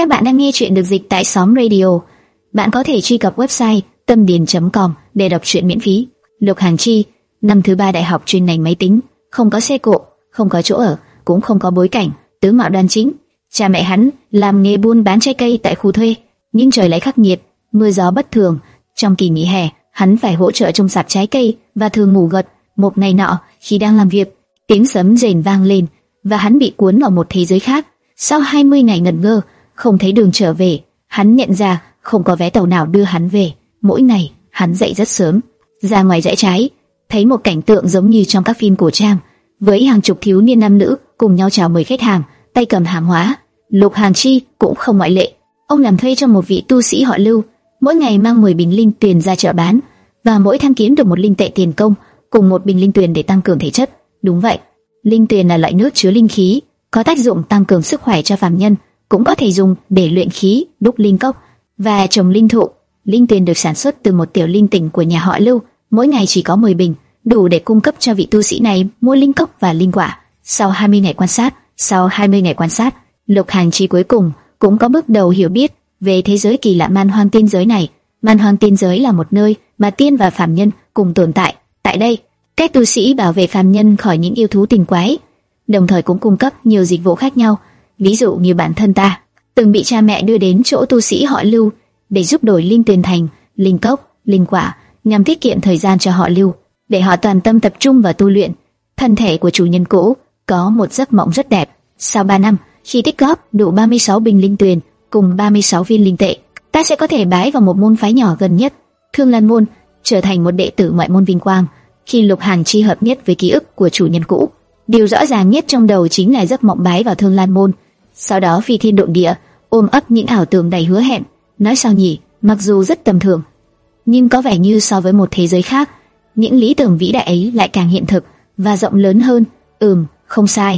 Các bạn đang nghe chuyện được dịch tại Sóng Radio. Bạn có thể truy cập website tâm điền.com để đọc truyện miễn phí. Lục Hàn Chi, năm thứ 3 đại học chuyên ngành máy tính, không có xe cộ, không có chỗ ở, cũng không có bối cảnh, tướng mạo đoan chính. Cha mẹ hắn làm nghề buôn bán trái cây tại khu thuê, nhưng trời lại khắc nghiệt, mưa gió bất thường. Trong kỳ nghỉ hè, hắn phải hỗ trợ trông sạp trái cây và thường ngủ gật. Một ngày nọ, khi đang làm việc, tiếng sấm rền vang lên và hắn bị cuốn vào một thế giới khác. Sau 20 ngày ngẩn ngơ, không thấy đường trở về, hắn nhận ra không có vé tàu nào đưa hắn về. Mỗi ngày, hắn dậy rất sớm, ra ngoài dãy trái, thấy một cảnh tượng giống như trong các phim cổ trang, với hàng chục thiếu niên nam nữ cùng nhau chào mời khách hàng, tay cầm hàng hóa. Lục Hàn Chi cũng không ngoại lệ. Ông làm thuê cho một vị tu sĩ họ Lưu, mỗi ngày mang 10 bình linh tuyền ra chợ bán, và mỗi tháng kiếm được 1 linh tệ tiền công cùng 1 bình linh tuyền để tăng cường thể chất. Đúng vậy, linh tuyền là loại nước chứa linh khí, có tác dụng tăng cường sức khỏe cho phàm nhân, cũng có thể dùng để luyện khí, đúc linh cốc và trồng linh thụ. Linh tuyền được sản xuất từ một tiểu linh tỉnh của nhà họ Lưu, mỗi ngày chỉ có 10 bình, đủ để cung cấp cho vị tu sĩ này mua linh cốc và linh quả. Sau 20 ngày quan sát, Lục Hàn Chi cuối cùng cũng có bước đầu hiểu biết về thế giới kỳ lạ Man Hoang Tiên giới này. Man Hoang Tiên giới là một nơi mà tiên và phàm nhân cùng tồn tại. Tại đây, các tu sĩ bảo vệ phàm nhân khỏi những yêu thú tình quái, đồng thời cũng cung cấp nhiều dịch vụ khác nhau. Ví dụ như bản thân ta từng bị cha mẹ đưa đến chỗ tu sĩ họ Lưu để giúp đổi linh tuyền thành linh cốc, linh quả, nhằm tiết kiệm thời gian cho họ Lưu, để họ toàn tâm tập trung vào tu luyện. Thân thể của chủ nhân cũ có một giấc mộng rất đẹp. Sau 3 năm, khi tích góp đủ 36 bình linh tuyền cùng 36 viên linh tệ, ta sẽ có thể bái vào một môn phái nhỏ gần nhất, Thương Lan môn, trở thành một đệ tử ngoại môn vinh quang. Khi Lục Hàn Chi hợp nhất với ký ức của chủ nhân cũ, điều rõ ràng nhất trong đầu chính là giấc mộng bái vào Thương Lan môn. Sau đó phi thiên độn địa, ôm ấp những ảo tưởng đầy hứa hẹn. Nói sao nhỉ, mặc dù rất tầm thường, nhưng có vẻ như so với một thế giới khác, những lý tưởng vĩ đại ấy lại càng hiện thực và rộng lớn hơn. Không sai,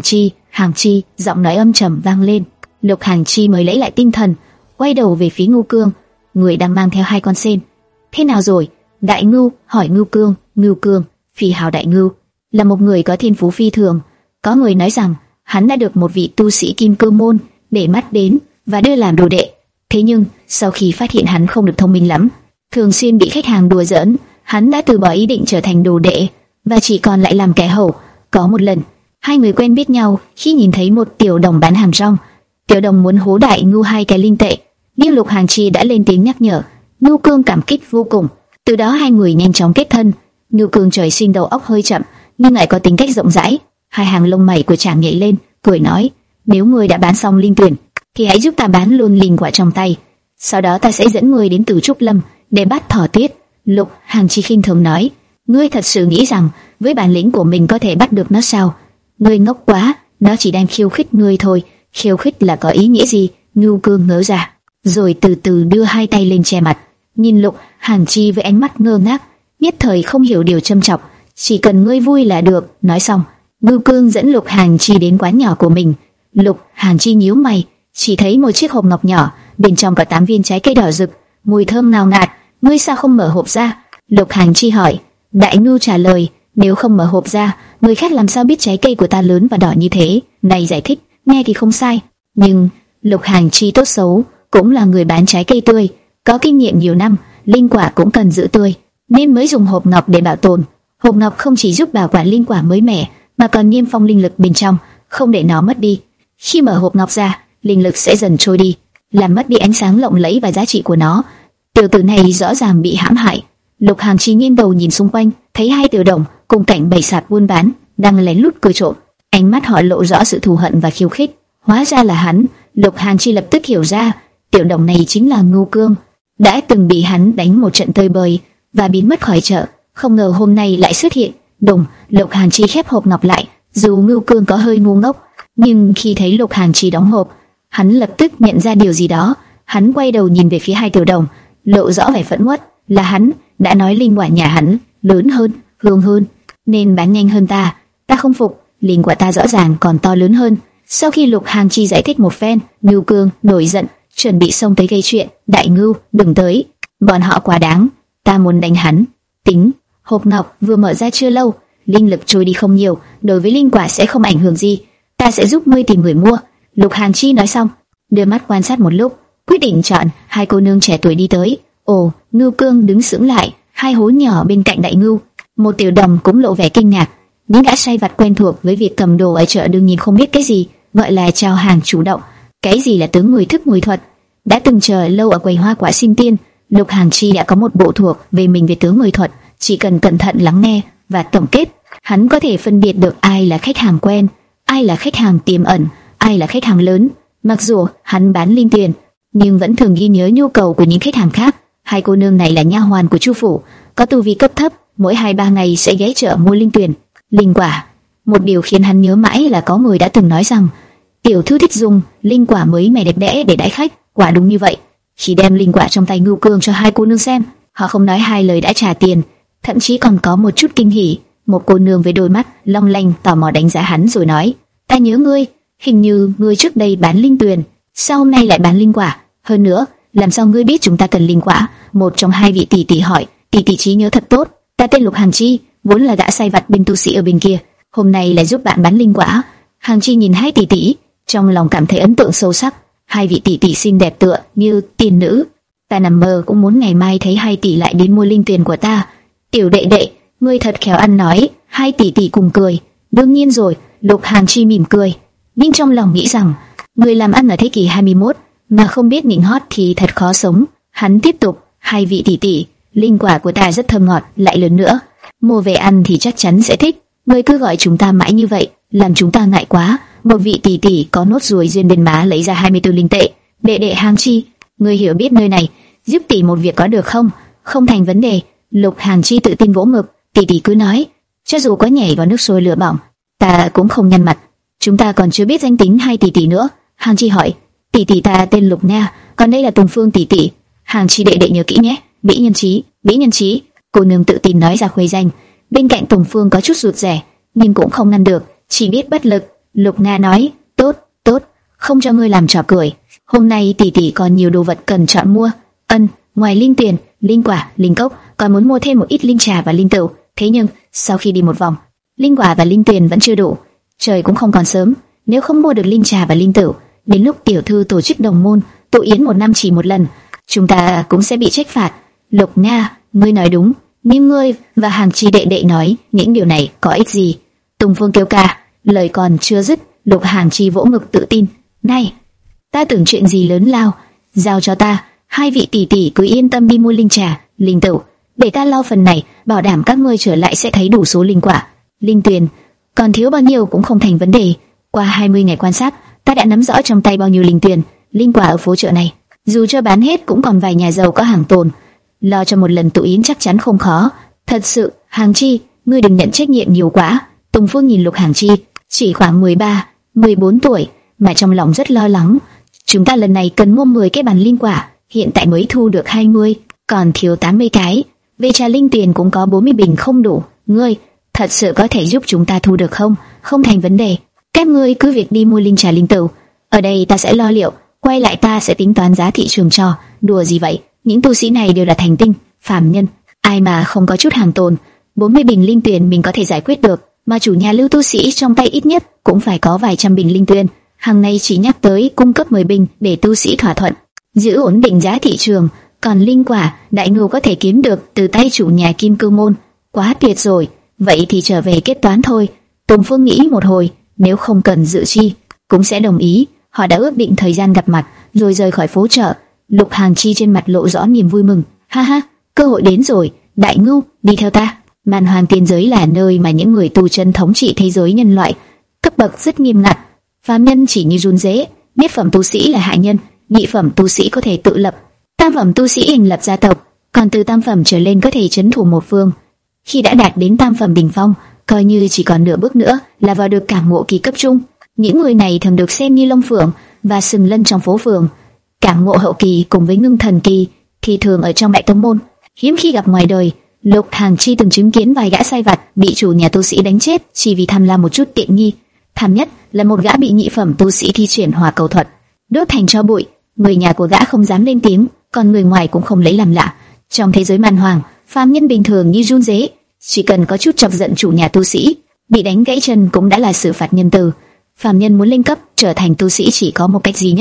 Hàn Chi, giọng nói âm trầm vang lên. Lục Hàn Chi mới lấy lại tinh thần, quay đầu về phía Ngưu Cương, người đang mang theo 2 con sên. Thế nào rồi? Đại Ngưu hỏi Ngưu Cương. Ngưu Cương, Phi hào Đại Ngưu, là một người có thiên phú phi thường. Có người nói rằng hắn đã được một vị tu sĩ Kim Cương môn để mắt đến và đưa làm đồ đệ. Thế nhưng sau khi phát hiện hắn không được thông minh lắm, thường xuyên bị khách hàng đùa giỡn, hắn đã từ bỏ ý định trở thành đồ đệ và chỉ còn lại làm kẻ hầu. Có một lần, hai người quen biết nhau khi nhìn thấy một tiểu đồng bán hàng rong. Tiểu đồng muốn hố Đại Ngưu 2 cái linh tệ, nhưng Lục Hàn Chi đã lên tiếng nhắc nhở. Ngưu Cương cảm kích vô cùng. Từ đó hai người nhanh chóng kết thân. Ngưu Cương trời sinh đầu óc hơi chậm, nhưng lại có tính cách rộng rãi. Hai hàng lông mày của chàng nhảy lên, cười nói: nếu ngươi đã bán xong linh tuyển, thì hãy giúp ta bán luôn linh quả trong tay. Sau đó ta sẽ dẫn ngươi đến Tử Trúc Lâm để bắt thỏ tuyết. Lục Hàn Chi khinh thường nói: ngươi thật sự nghĩ rằng với bản lĩnh của mình có thể bắt được nó sao? Ngươi ngốc quá, nó chỉ đang khiêu khích ngươi thôi. Khiêu khích là có ý nghĩa gì? Ngưu Cương ngớ ra, rồi từ từ đưa 2 tay lên che mặt, nhìn Lục Hàn Chi với ánh mắt ngơ ngác, nhất thời không hiểu điều châm chọc. Chỉ cần ngươi vui là được. Nói xong, Ngưu Cương dẫn Lục Hàn Chi đến quán nhỏ của mình. Lục Hàn Chi nhíu mày, chỉ thấy một chiếc hộp ngọc nhỏ, bên trong có 8 viên trái cây đỏ rực, mùi thơm ngào ngạt. Ngươi sao không mở hộp ra? Lục Hàn Chi hỏi. Đại Ngưu trả lời: nếu không mở hộp ra, người khác làm sao biết trái cây của ta lớn và đỏ như thế? Này giải thích, nghe thì không sai, nhưng Lục Hàn Chi tốt xấu cũng là người bán trái cây tươi, có kinh nghiệm nhiều năm, linh quả cũng cần giữ tươi, nên mới dùng hộp ngọc để bảo tồn. Hộp ngọc không chỉ giúp bảo quản linh quả mới mẻ, mà còn niêm phong linh lực bên trong, không để nó mất đi. Khi mở hộp ngọc ra, linh lực sẽ dần trôi đi, làm mất đi ánh sáng lộng lẫy và giá trị của nó. Tiểu tử này rõ ràng bị hãm hại. Lục Hàn Chi nghiêng đầu nhìn xung quanh, thấy 2 tiểu đồng cùng cảnh bày sạp buôn bán đang lén lút cười trộm, ánh mắt họ lộ rõ sự thù hận và khiêu khích. Hóa ra là hắn. Lục Hàn Chi lập tức hiểu ra, tiểu đồng này chính là Ngưu Cương, đã từng bị hắn đánh một trận tơi bời và biến mất khỏi chợ. Không ngờ hôm nay lại xuất hiện. Đùng, Lục Hàn Chi khép hộp ngọc lại. Dù Ngưu Cương có hơi ngu ngốc, nhưng khi thấy Lục Hàn Chi đóng hộp, hắn lập tức nhận ra điều gì đó. Hắn quay đầu nhìn về phía 2 tiểu đồng, lộ rõ vẻ phẫn uất. Là hắn đã nói linh quả nhà hắn lớn hơn, hương hơn, nên bán nhanh hơn ta. Ta không phục, linh quả ta rõ ràng còn to lớn hơn. Sau khi Lục Hàn Chi giải thích một phen, Ngưu Cương nổi giận, chuẩn bị xông tới gây chuyện. Đại Ngưu, đừng tới, bọn họ quá đáng, ta muốn đánh hắn. Tính, hộp ngọc vừa mở ra chưa lâu, linh lực trôi đi không nhiều, đối với linh quả sẽ không ảnh hưởng gì. Ta sẽ giúp ngươi tìm người mua. Lục Hàn Chi nói xong, đưa mắt quan sát một lúc, quyết định chọn hai cô nương trẻ tuổi đi tới. Ồ, Ngưu Cương đứng sững lại, hai hố nhỏ bên cạnh Đại Ngưu. Một Tiểu Đồng cũng lộ vẻ kinh ngạc. Những gã sai vặt quen thuộc với việc cầm đồ ở chợ đương nhiên không biết cái gì gọi là chào hàng chủ động, cái gì là tướng người thức người thuật. Đã từng chờ lâu ở quầy hoa quả Xin Tiên, Lục Hàng Chi đã có một bộ thuộc về mình về tướng người thuật. Chỉ cần cẩn thận lắng nghe và tổng kết, hắn có thể phân biệt được ai là khách hàng quen, ai là khách hàng tiềm ẩn, ai là khách hàng lớn. Mặc dù hắn bán linh tiền, nhưng vẫn thường ghi nhớ nhu cầu của những khách hàng khác. Hai cô nương này là nha hoàn của Chu phủ, có tu vi cấp thấp, mỗi 2-3 ngày sẽ ghé chợ mua linh tuyền, linh quả. Một điều khiến hắn nhớ mãi là có người đã từng nói rằng tiểu thư thích dùng linh quả mới mẻ đẹp đẽ để đãi khách. Quả đúng như vậy. Khi đem linh quả trong tay Ngưu Cương cho hai cô nương xem, họ không nói hai lời đã trả tiền, thậm chí còn có một chút kinh hỉ. Một cô nương với đôi mắt long lanh tò mò đánh giá hắn rồi nói: "Ta nhớ ngươi, hình như ngươi trước đây bán linh tuyền, sao hôm nay lại bán linh quả? Hơn nữa, làm sao ngươi biết chúng ta cần linh quả?" Một trong hai vị tỷ tỷ hỏi. Tỷ tỷ trí nhớ thật tốt. Ta tên Lục Hàng Chi, vốn là gã sai vặt bên tu sĩ ở bên kia, hôm nay lại giúp bạn bán linh quả. Hàng Chi nhìn hai tỷ tỷ, trong lòng cảm thấy ấn tượng sâu sắc. Hai vị tỷ tỷ xinh đẹp tựa như tiên nữ. Ta nằm mơ cũng muốn ngày mai thấy hai tỷ lại đến mua linh tuyền của ta. Tiểu đệ đệ, ngươi thật khéo ăn nói. Hai tỷ tỷ cùng cười. Đương nhiên rồi. Lục Hàng Chi mỉm cười, nhưng trong lòng nghĩ rằng người làm ăn ở thế kỷ 21 mà không biết nịnh hót thì thật khó sống. Hắn tiếp tục: hai vị tỷ tỷ, linh quả của ta rất thơm ngọt, lại lớn nữa, mua về ăn thì chắc chắn sẽ thích. Ngươi cứ gọi chúng ta mãi như vậy, làm chúng ta ngại quá. Một vị tỷ tỷ có nốt ruồi duyên bên má lấy ra 24 linh tệ. Đệ đệ Hàng Chi, ngươi hiểu biết nơi này, giúp tỷ một việc có được không? Không thành vấn đề. Lục Hàng Chi tự tin vỗ ngực. Tỷ tỷ cứ nói, cho dù có nhảy vào nước sôi lửa bỏng, ta cũng không nhăn mặt. Chúng ta còn chưa biết danh tính hai tỷ tỷ nữa. Hàng Chi hỏi. Tỷ tỷ ta tên Lục Nha, còn đây là Tùng Phương tỷ tỷ. Hàng Chi đệ đệ nhớ kỹ nhé. Mỹ Nhân Chí, Mỹ Nhân Chí. Cô nương tự tin nói ra khuê danh. Bên cạnh Tùng Phương có chút rụt rè, nhưng cũng không ngăn được, chỉ biết bất lực. Lục Nga nói: tốt, tốt, không cho ngươi làm trò cười. Hôm nay tỷ tỷ còn nhiều đồ vật cần chọn mua. Ngoài linh tiền, linh quả, linh cốc, còn muốn mua thêm một ít linh trà và linh tửu. Thế nhưng sau khi đi một vòng, linh quả và linh tiền vẫn chưa đủ. Trời cũng không còn sớm, nếu không mua được linh trà và linh tửu, đến lúc tiểu thư tổ chức đồng môn tụ yến một năm chỉ một lần, chúng ta cũng sẽ bị trách phạt. Lục Nga, ngươi nói đúng, nhưng ngươi và Hàng Chi đệ đệ nói những điều này có ích gì? Tùng Phương kêu ca. Lời còn chưa dứt, Lục Hàng Chi vỗ ngực tự tin: này, ta tưởng chuyện gì lớn lao, giao cho ta. Hai vị tỷ tỷ cứ yên tâm đi mua linh trà, linh tửu, để ta lo phần này, bảo đảm các ngươi trở lại sẽ thấy đủ số linh quả, linh tuyền, còn thiếu bao nhiêu cũng không thành vấn đề. Qua 20 ngày quan sát, ta đã nắm rõ trong tay bao nhiêu linh tuyền, linh quả ở phố chợ này. Dù cho bán hết cũng còn vài nhà giàu có hàng tồn, lo cho một lần tụ yến chắc chắn không khó. Thật sự, Hàng Chi, ngươi đừng nhận trách nhiệm nhiều quá. Tùng Phương nhìn Lục Hàng Chi, chỉ khoảng 13-14 tuổi, mà trong lòng rất lo lắng. Chúng ta lần này cần mua 10 cái bàn linh quả, hiện tại mới thu được 20, còn thiếu 80 cái. Về trà linh tiền cũng có 40 bình không đủ. Ngươi thật sự có thể giúp chúng ta thu được không? Không thành vấn đề. Các ngươi cứ việc đi mua linh trà linh tửu, ở đây ta sẽ lo liệu, quay lại ta sẽ tính toán giá thị trường cho. Đùa gì vậy? Những tu sĩ này đều là thành tinh, phàm nhân, ai mà không có chút hàng tồn. 40 bình linh tuyền mình có thể giải quyết được, mà chủ nhà Lưu tu sĩ trong tay ít nhất cũng phải có vài trăm bình linh tuyền. Hàng này chỉ nhắc tới cung cấp 10 bình để tu sĩ thỏa thuận, giữ ổn định giá thị trường. Còn linh quả, Đại Ngưu có thể kiếm được từ tay chủ nhà Kim Cương Môn. Quá tuyệt rồi, vậy thì trở về kết toán thôi. Tùng Phương nghĩ một hồi, nếu không cần dự chi, cũng sẽ đồng ý. Họ đã ước định thời gian gặp mặt, rồi rời khỏi phố chợ. Lục Hàng Chi trên mặt lộ rõ niềm vui mừng. Ha ha, cơ hội đến rồi. Đại Ngưu, đi theo ta. Màn Hoàng tiên giới là nơi mà những người tu chân thống trị thế giới nhân loại, cấp bậc rất nghiêm ngặt. Phàm nhân chỉ như run rế, nhất phẩm tu sĩ là hạ nhân, nhị phẩm tu sĩ có thể tự lập, tam phẩm tu sĩ hình lập gia tộc, còn từ tam phẩm trở lên có thể trấn thủ một phương. Khi đã đạt đến tam phẩm đỉnh phong, coi như chỉ còn nửa bước nữa là vào được cảm ngộ kỳ cấp trung. Những người này thường được xem như Long Phượng và Sừng Lân trong phố phường. Cảm ngộ hậu kỳ cùng với ngưng thần kỳ thì thường ở trong đại tông môn, hiếm khi gặp ngoài đời. Lục Hàng Chi từng chứng kiến vài gã sai vặt bị chủ nhà tu sĩ đánh chết chỉ vì tham lam một chút tiện nghi. Thảm nhất là một gã bị nhị phẩm tu sĩ thi triển hỏa cầu thuật đốt thành tro bụi. Người nhà của gã không dám lên tiếng, còn người ngoài cũng không lấy làm lạ. Trong thế giới màn hoàng, phàm nhân bình thường như run rế, chỉ cần có chút chọc giận chủ nhà tu sĩ, bị đánh gãy chân cũng đã là xử phạt nhân từ. Phàm nhân muốn lên cấp trở thành tu sĩ chỉ có một cách duy nhất,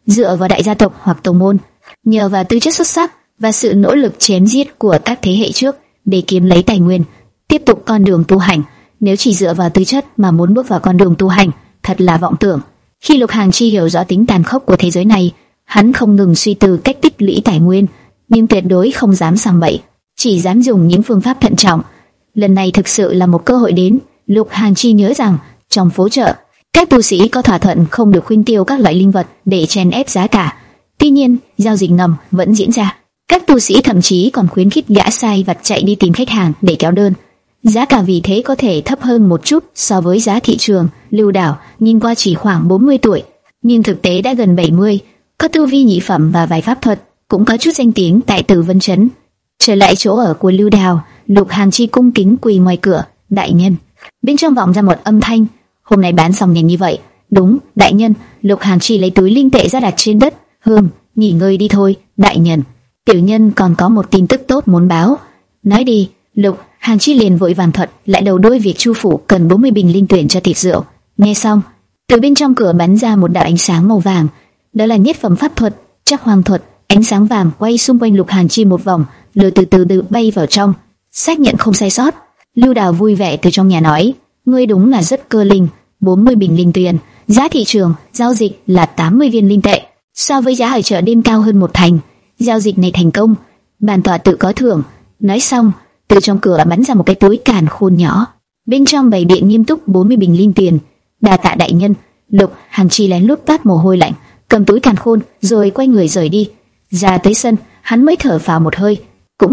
dựa vào đại gia tộc hoặc tông môn, nhờ vào tư chất xuất sắc và sự nỗ lực chém giết của các thế hệ trước để kiếm lấy tài nguyên, tiếp tục con đường tu hành. Nếu chỉ dựa vào tư chất mà muốn bước vào con đường tu hành, thật là vọng tưởng. Khi Lục Hàn Chi hiểu rõ tính tàn khốc của thế giới này, hắn không ngừng suy tư cách tích lũy tài nguyên, nhưng tuyệt đối không dám sảng bậy, chỉ dám dùng những phương pháp thận trọng. Lần này thực sự là một cơ hội đến. Lục Hàn Chi nhớ rằng trong phố chợ, các tu sĩ có thỏa thuận không được khuynh tiêu các loại linh vật để chèn ép giá cả. Tuy nhiên, giao dịch ngầm vẫn diễn ra. Các tu sĩ thậm chí còn khuyến khích gã sai vặt chạy đi tìm khách hàng để kéo đơn. Giá cả vì thế có thể thấp hơn một chút so với giá thị trường. Lưu Đảo nhìn qua chỉ khoảng 40 tuổi, nhưng thực tế đã gần 70, có tu vi nhị phẩm và vài pháp thuật, cũng có chút danh tiếng tại Tử Vân Trấn. Trở lại chỗ ở của Lưu Đào, Lục Hàn Chi cung kính quỳ ngoài cửa. Đại nhân. Bên trong vọng ra một âm thanh. Hôm nay bán xong nhanh như vậy? Đúng, đại nhân. Lục Hàn Chi lấy túi linh tệ ra đặt trên đất. Nghỉ ngơi đi thôi, đại nhân. Tiểu nhân còn có một tin tức tốt muốn báo. Nói đi. Lục Hàn Chi liền vội vàng thuật lại đầu đuôi việc Chu phủ cần 40 bình linh tuyển cho tiệc rượu. Nghe xong, từ bên trong cửa bắn ra một đạo ánh sáng màu vàng. Đó là nhất phẩm pháp thuật, Trác Hoàng thuật. Ánh sáng vàng quay xung quanh Lục Hàn Chi một vòng, rồi từ từ bay vào trong. Xác nhận không sai sót. Lưu Đào vui vẻ từ trong nhà nói: ngươi đúng là rất cơ linh. 40 bình linh tuyển, giá thị trường giao dịch là 80 viên linh tệ, so với giá ở chợ đêm cao hơn 1 thành. Giao dịch này thành công, bản tọa tự có thưởng. Nói xong, từ trong cửa bắn ra một cái túi càn khôn nhỏ, bên trong bày biện nghiêm túc 40 bình linh tiền. Đa tạ đại nhân. Lục Hàn Chi lén lút toát mồ hôi lạnh, cầm túi càn khôn rồi quay người rời đi. Ra tới sân, hắn mới thở phào một hơi. Cũng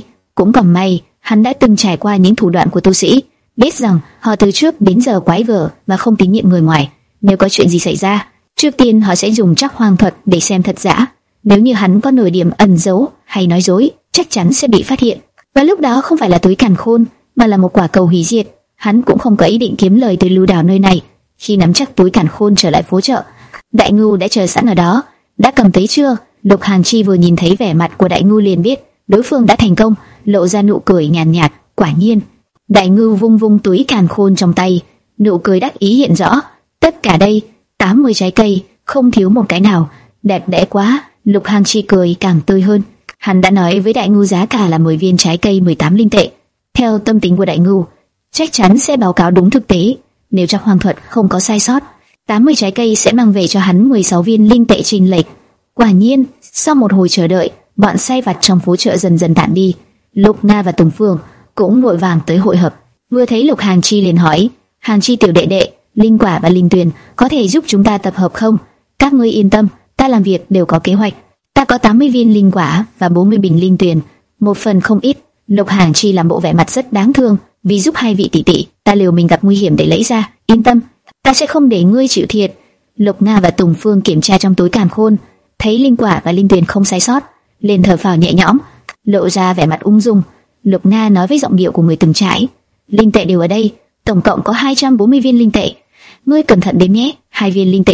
còn may, hắn đã từng trải qua những thủ đoạn của tu sĩ, biết rằng họ từ trước đến giờ quái gở và không tín nhiệm người ngoài. Nếu có chuyện gì xảy ra, trước tiên họ sẽ dùng Trác Hoàng thuật để xem thật giả. Nếu như hắn có nửa điểm ẩn giấu hay nói dối, chắc chắn sẽ bị phát hiện. Và lúc đó không phải là túi càn khôn, mà là một quả cầu hủy diệt. Hắn cũng không có ý định kiếm lời từ Lưu Đào nơi này. Khi nắm chắc túi càn khôn trở lại phố chợ, Đại Ngưu đã chờ sẵn ở đó. Đã cầm tới chưa? Lục Hàn Chi vừa nhìn thấy vẻ mặt của Đại Ngưu liền biết đối phương đã thành công, lộ ra nụ cười nhàn nhạt. Quả nhiên. Đại Ngưu vung vung túi càn khôn trong tay, nụ cười đắc ý hiện rõ. Tất cả đây 80 trái cây, không thiếu một cái nào. Đẹp đẽ quá. Lục Hàn Chi cười càng tươi hơn. Hắn đã nói với Đại Ngưu giá cả là 10 viên trái cây 18 linh tệ. Theo tâm tính của Đại Ngưu, chắc chắn sẽ báo cáo đúng thực tế. Nếu Trác Hoàng thuật không có sai sót, 80 trái cây sẽ mang về cho hắn 16 viên linh tệ chênh lệch. Quả nhiên, sau một hồi chờ đợi, bọn sai vặt trong phố chợ dần dần tản đi. Lục Na và Tùng Phương cũng vội vàng tới hội hợp. Vừa thấy Lục Hàn Chi liền hỏi: Hàn Chi tiểu đệ đệ, linh quả và linh tuyền có thể giúp chúng ta tập hợp không? Các ngươi yên tâm, ta làm việc đều có kế hoạch. Ta có 80 viên linh quả và 40 bình linh tuyền, một phần không ít. Lục Hàn Chi làm bộ vẻ mặt rất đáng thương. Vì giúp hai vị tỷ tỷ, ta liều mình gặp nguy hiểm để lấy ra. Yên tâm, ta sẽ không để ngươi chịu thiệt. Lục Nga và Tùng Phương kiểm tra trong túi càn khôn, thấy linh quả và linh tuyền không sai sót, liền thở phào nhẹ nhõm, lộ ra vẻ mặt ung dung. Lục Nga nói với giọng điệu của người từng trải: linh tệ đều ở đây, tổng cộng có 240 viên linh tệ. Ngươi cẩn thận đếm nhé. 2 viên linh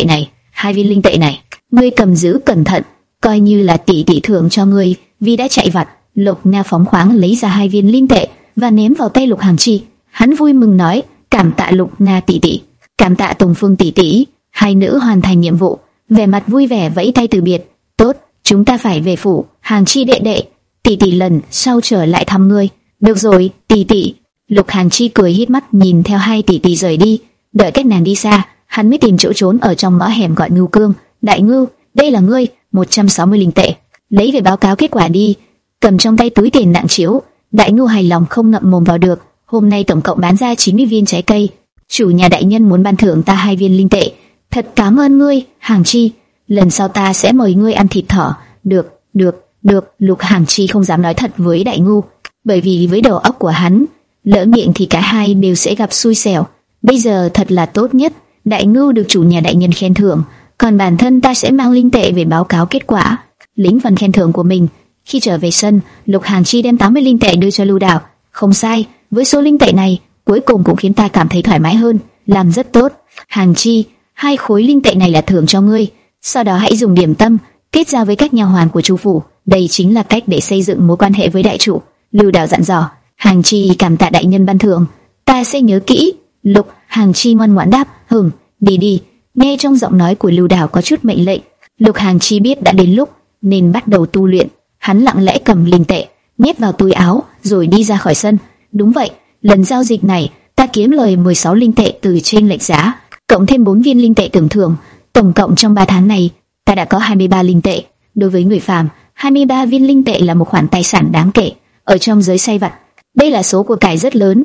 tệ này, ngươi cầm giữ cẩn thận, coi như là tỷ tỷ thưởng cho ngươi vì đã chạy vặt. Lục Nga phóng khoáng lấy ra 2 viên linh tệ và ném vào tay Lục Hàn Chi. Hắn vui mừng nói: cảm tạ Lục Na tỷ tỷ, cảm tạ Tùng Phương tỷ tỷ. Hai nữ hoàn thành nhiệm vụ, vẻ mặt vui vẻ vẫy tay từ biệt. Tốt, chúng ta phải về phủ. Hàn Chi đệ đệ, tỷ tỷ lần sau trở lại thăm ngươi. Được rồi, tỷ tỷ. Lục Hàn Chi cười híp mắt nhìn theo hai tỷ tỷ rời đi. Đợi các nàng đi xa, hắn mới tìm chỗ trốn ở trong ngõ hẻm gọi Ngưu Cương. Đại Ngưu, đây là ngươi, 160 linh tệ, lấy về báo cáo kết quả đi. Cầm trong tay túi tiền nặng trĩu, Đại Ngưu hài lòng không ngậm mồm vào được. Hôm nay tổng cộng bán ra 90 viên trái cây. Chủ nhà đại nhân muốn ban thưởng ta 2 viên linh tệ. Thật cảm ơn ngươi, Hàn Chi. Lần sau ta sẽ mời ngươi ăn thịt thỏ. Được. Lục Hàn Chi không dám nói thật với Đại Ngưu, bởi vì với đầu óc của hắn, lỡ miệng thì cả hai đều sẽ gặp xui xẻo. Bây giờ thật là tốt nhất, Đại Ngưu được chủ nhà đại nhân khen thưởng, còn bản thân ta sẽ mang linh tệ về báo cáo kết quả, lĩnh phần khen thưởng của mình. Khi trở về sân, Lục Hàn Chi đem 80 linh tệ đưa cho Lưu Đào. Không sai, với số linh tệ này, cuối cùng cũng khiến ta cảm thấy thoải mái hơn. Làm rất tốt, Hàn Chi. 2 khối linh tệ này là thưởng cho ngươi. Sau đó hãy dùng điểm tâm kết giao với các nha hoàn của Chu phủ. Đây chính là cách để xây dựng mối quan hệ với đại chủ. Lưu Đào dặn dò. Hàn Chi cảm tạ đại nhân ban thưởng, ta sẽ nhớ kỹ. Lục Hàn Chi ngoan ngoãn đáp. Đi. Nghe trong giọng nói của Lưu Đào có chút mệnh lệnh, Lục Hàng Chi biết đã đến lúc nên bắt đầu tu luyện. Hắn lặng lẽ cầm linh tệ nhét vào túi áo rồi đi ra khỏi sân. Đúng vậy, lần giao dịch này ta kiếm lời 16 linh tệ từ trên lệch giá, cộng thêm 4 viên linh tệ tưởng thưởng. Tổng cộng trong 3 tháng này ta đã có 23 linh tệ. Đối với người phàm, 23 viên linh tệ là một khoản tài sản đáng kể. Ở trong giới say vặt, đây là số của cải rất lớn.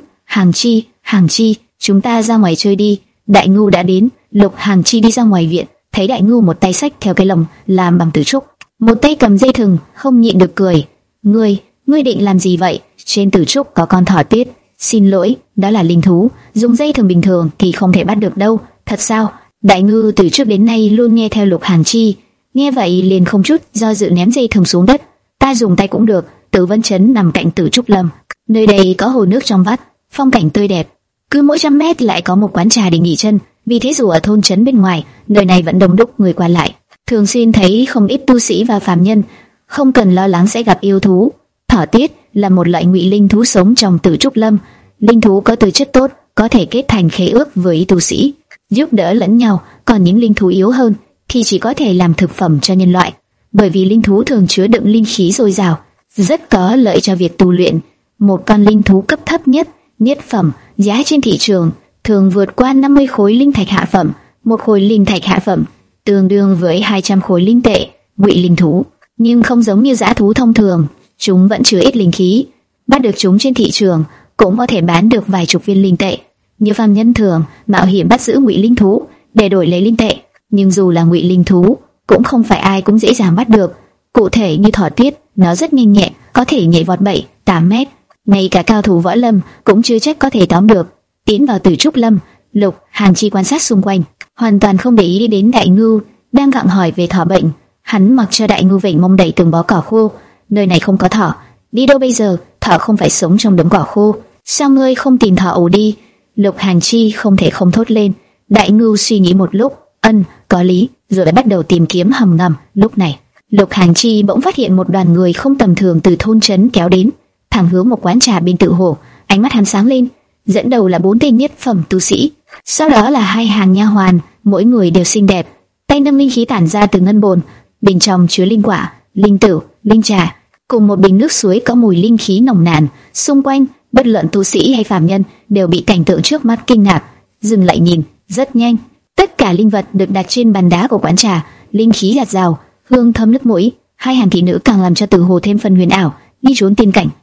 Hàng Chi, chúng ta ra ngoài chơi đi. Đại Ngưu đã đến. Lục Hàng Chi đi ra ngoài viện, thấy Đại Ngưu một tay xách theo cái lồng làm bằng tử trúc, một tay cầm dây thừng, không nhịn được cười. Ngươi định làm gì vậy? Trên tử trúc có con thỏ tuyết. Xin lỗi, đó là linh thú, dùng dây thừng bình thường thì không thể bắt được đâu. Thật sao? Đại Ngưu từ trước đến nay luôn nghe theo Lục Hàng Chi, nghe vậy liền không chút do dự ném dây thừng xuống đất. Ta dùng tay cũng được. Tử Vân Trấn nằm cạnh Tử Trúc Lâm, nơi đây có hồ nước trong vắt, phong cảnh tươi đẹp. Cứ mỗi 100 mét lại có một quán trà để nghỉ chân. Vì thế dù ở thôn trấn bên ngoài, nơi này vẫn đông đúc người qua lại, thường xuyên thấy không ít tu sĩ và phàm nhân. Không cần lo lắng sẽ gặp yêu thú. Thỏ Tiết là một loại ngụy linh thú sống trong Tử Trúc Lâm. Linh thú có tư chất tốt, có thể kết thành khế ước với tu sĩ, giúp đỡ lẫn nhau. Còn những linh thú yếu hơn thì chỉ có thể làm thực phẩm cho nhân loại, bởi vì linh thú thường chứa đựng linh khí dồi dào, rất có lợi cho việc tu luyện. Một con linh thú cấp thấp nhất phẩm giá trên thị trường thường vượt qua 50 khối linh thạch hạ phẩm. Một khối linh thạch hạ phẩm tương đương với 200 khối linh tệ. Ngụy linh thú, nhưng không giống như dã thú thông thường, chúng vẫn chứa ít linh khí. Bắt được chúng trên thị trường cũng có thể bán được vài chục viên linh tệ. Như phàm nhân thường mạo hiểm bắt giữ ngụy linh thú để đổi lấy linh tệ, nhưng dù là ngụy linh thú cũng không phải ai cũng dễ dàng bắt được. Cụ thể như Thỏ Tuyết, nó rất nhanh nhẹn, có thể nhảy vọt 7-8 mét, ngay cả cao thủ võ lâm cũng chưa chắc có thể tóm được. Tiến vào Tử Trúc Lâm, Lục Hàng Chi quan sát xung quanh, hoàn toàn không để ý đến Đại Ngưu đang gặng hỏi về thỏ bệnh. Hắn mặc cho Đại Ngưu vểnh mông đẩy từng bó cỏ khô. Nơi này không có thỏ, đi đâu bây giờ? Thỏ không phải sống trong đống cỏ khô. Sao ngươi không tìm thỏ ổ đi? Lục Hàng Chi không thể không thốt lên. Đại Ngưu suy nghĩ một lúc, có lý, rồi lại bắt đầu tìm kiếm hầm ngầm. Lúc này, Lục Hàng Chi bỗng phát hiện một đoàn người không tầm thường từ thôn trấn kéo đến, thẳng hướng một quán trà bên tự hồ. Ánh mắt hắn sáng lên. Dẫn đầu là 4 tên nhất phẩm tu sĩ, sau đó là 2 hàng nha hoàn, mỗi người đều xinh đẹp, tay nâng linh khí tản ra từ ngân bồn, bên trong chứa linh quả, linh tửu, linh trà, cùng một bình nước suối có mùi linh khí nồng nàn. Xung quanh, bất luận tu sĩ hay phàm nhân đều bị cảnh tượng trước mắt kinh ngạc, dừng lại nhìn. Rất nhanh, tất cả linh vật được đặt trên bàn đá của quán trà, linh khí dạt dào, hương thơm nước mũi. 2 hàng thị nữ càng làm cho tử hồ thêm phần huyền ảo, như trốn tiên cảnh.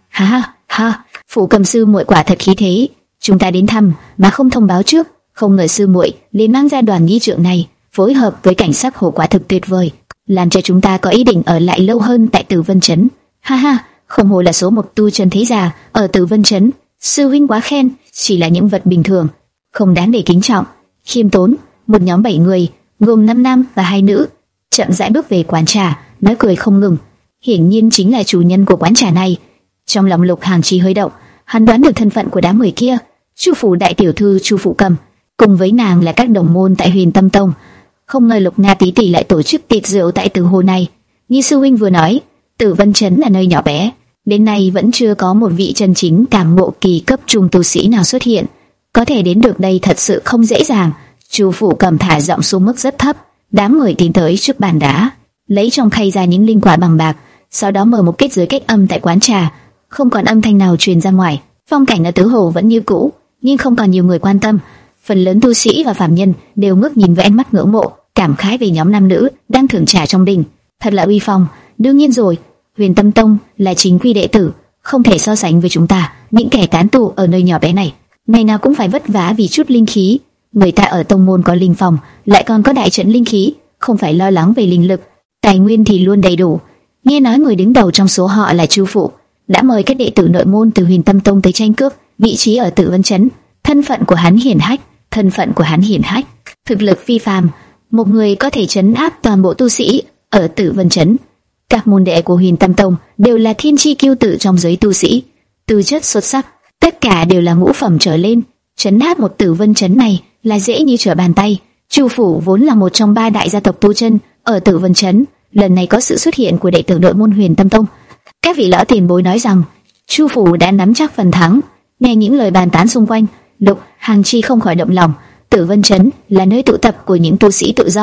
Ha, Phủ Cầm sư muội quả thật khí thế. Chúng ta đến thăm mà không thông báo trước, không ngờ sư muội liền mang ra đoàn nghi trượng này, phối hợp với cảnh sắc hồ quả thực tuyệt vời, làm cho chúng ta có ý định ở lại lâu hơn tại Tử Vân Trấn. Không hổ là số 1 tu chân thế già ở Tử Vân Trấn. Sư huynh quá khen, chỉ là những vật bình thường, không đáng để kính trọng. Khiêm tốn. Một nhóm 7 người, gồm 5 nam và 2 nữ, chậm rãi bước về quán trà, nói cười không ngừng. Hiển nhiên chính là chủ nhân của quán trà này. Trong lòng Lục Hàng Chi hơi động, hắn đoán được thân phận của đám người kia. Chu phủ đại tiểu thư Chu Phụ Cầm, cùng với nàng là các đồng môn tại Huyền Tâm Tông. Không ngờ Lục Nga tỷ tỷ lại tổ chức tiệc rượu tại Tử Hồ này. Như sư huynh vừa nói, Tử Vân Trấn là nơi nhỏ bé, đến nay vẫn chưa có một vị chân chính cảm ngộ kỳ cấp trung tu sĩ nào xuất hiện. Có thể đến được đây thật sự không dễ dàng. Chu Phụ Cầm thả giọng xuống mức rất thấp. Đám người tiến tới trước bàn đá, lấy trong khay ra những linh quả bằng bạc, sau đó mở một kết giới cách âm tại quán trà. Không còn âm thanh nào truyền ra ngoài. Phong cảnh ở Tứ Hồ vẫn như cũ, nhưng không còn nhiều người quan tâm. Phần lớn tu sĩ và phàm nhân đều ngước nhìn với ánh mắt ngưỡng mộ, cảm khái về nhóm nam nữ đang thưởng trà trong đình. Thật là uy phong. Đương nhiên rồi, Huyền Tâm Tông là chính quy đệ tử, không thể so sánh với chúng ta, những kẻ tán tu ở nơi nhỏ bé này. Ngày nào cũng phải vất vả vì chút linh khí. Người ta ở tông môn có linh phòng, lại còn có đại trận linh khí, không phải lo lắng về linh lực, tài nguyên thì luôn đầy đủ. Nghe nói người đứng đầu trong số họ là Chu Phụ, đã mời các đệ tử nội môn từ Huyền Tâm Tông tới tranh cướp vị trí ở Tử Vân Trấn. Thân phận của hắn hiển hách, thực lực phi phàm, một người có thể trấn áp toàn bộ tu sĩ ở Tử Vân Trấn. Các môn đệ của Huyền Tâm Tông đều là thiên chi kiêu tử trong giới tu sĩ, tư chất xuất sắc, tất cả đều là ngũ phẩm trở lên. Trấn áp một Tử Vân Trấn này là dễ như trở bàn tay. Chu phủ vốn là một trong 3 đại gia tộc tu chân ở Tử Vân Trấn, lần này có sự xuất hiện của đệ tử nội môn Huyền Tâm Tông, các vị lão tiền bối nói rằng Chu phủ đã nắm chắc phần thắng. Nghe những lời bàn tán xung quanh, Lục Hàng Chi không khỏi động lòng. Tử Vân Trấn là nơi tụ tập của những tu sĩ tự do,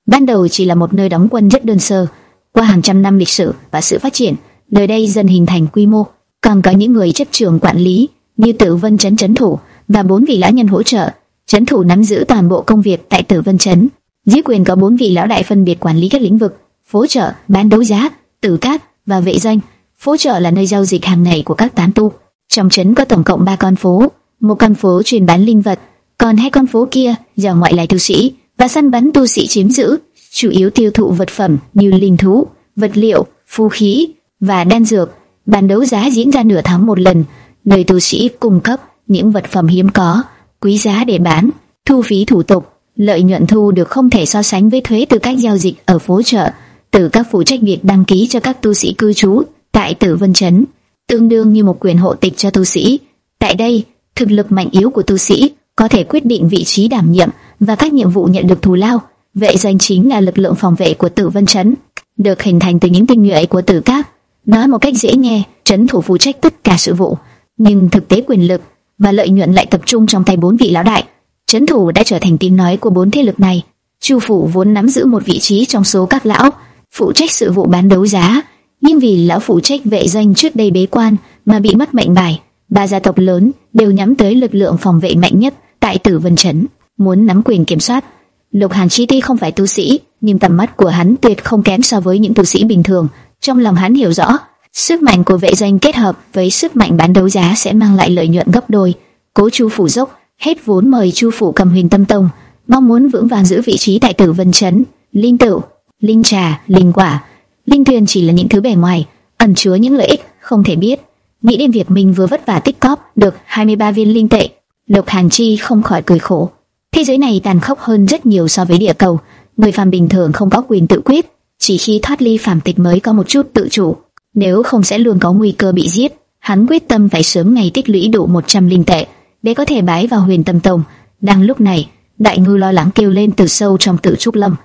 Ban đầu chỉ là một nơi đóng quân rất đơn sơ, qua hàng trăm năm lịch sử và sự phát triển, nơi đây dần hình thành quy mô, còn có những người chấp trưởng quản lý như Tử Vân Trấn trấn thủ và 4 vị lão nhân hỗ trợ. Trấn thủ nắm giữ toàn bộ công việc tại Tử Vân Trấn. Dưới quyền có 4 vị lão đại phân biệt quản lý các lĩnh vực: phố chợ, bán đấu giá, tử cát và vệ doanh. Phố chợ là nơi giao dịch hàng ngày của các tán tu. Trong trấn có tổng cộng 3 con phố, một con phố chuyên bán linh vật, còn 2 con phố kia do ngoại lai tu sĩ và săn bắn tu sĩ chiếm giữ, chủ yếu tiêu thụ vật phẩm như linh thú, vật liệu, phù khí và đan dược. Bán đấu giá diễn ra nửa tháng một lần, nơi tu sĩ cung cấp những vật phẩm hiếm có, quý giá để bán, thu phí thủ tục. Lợi nhuận thu được không thể so sánh với thuế từ các giao dịch ở phố chợ. Từ các phụ trách việc đăng ký cho các tu sĩ cư trú tại Tử Vân Trấn, tương đương như một quyền hộ tịch cho tu sĩ. Tại đây, thực lực mạnh yếu của tu sĩ có thể quyết định vị trí đảm nhiệm và các nhiệm vụ nhận được thù lao. Vệ doanh chính là lực lượng phòng vệ của Tử Vân Trấn, được hình thành từ những tinh nhuệ của Tử Các. Nói một cách dễ nghe, trấn thủ phụ trách tất cả sự vụ, nhưng thực tế quyền lực và lợi nhuận lại tập trung trong tay 4 vị lão đại. Trấn thủ đã trở thành tiếng nói của 4 thế lực này. Chu phủ vốn nắm giữ một vị trí trong số các lão, phụ trách sự vụ bán đấu giá, nhưng vì lão phụ trách vệ doanh trước đây bế quan mà bị mất mệnh bài. 3 gia tộc lớn đều nhắm tới lực lượng phòng vệ mạnh nhất tại Tử Vân Trấn, muốn nắm quyền kiểm soát. Lục Hàn Chi tuy không phải tu sĩ, nhưng tầm mắt của hắn tuyệt không kém so với những tu sĩ bình thường. Trong lòng hắn hiểu rõ, sức mạnh của vệ doanh kết hợp với sức mạnh bán đấu giá sẽ mang lại lợi nhuận gấp đôi. Cố Chu phủ dốc hết vốn mời Chu phủ cầm Huyền Tâm Tông, mong muốn vững vàng giữ vị trí tại Tử Vân Trấn. Linh tửu, linh trà, linh quả, linh thuyền chỉ là những thứ bề ngoài, ẩn chứa những lợi ích không thể biết. Nghĩ đến việc mình vừa vất vả tích cóp được 23 viên linh tệ, Lục Hàn Chi không khỏi cười khổ. Thế giới này tàn khốc hơn rất nhiều so với địa cầu. Người phàm bình thường không có quyền tự quyết, chỉ khi thoát ly phàm tịch mới có một chút tự chủ, nếu không sẽ luôn có nguy cơ bị giết. Hắn quyết tâm phải sớm ngày tích lũy đủ 100 linh tệ để có thể bái vào Huyền Tâm Tông. Đang lúc này, Đại Ngư lo lắng kêu lên từ sâu trong Tử Trúc Lâm: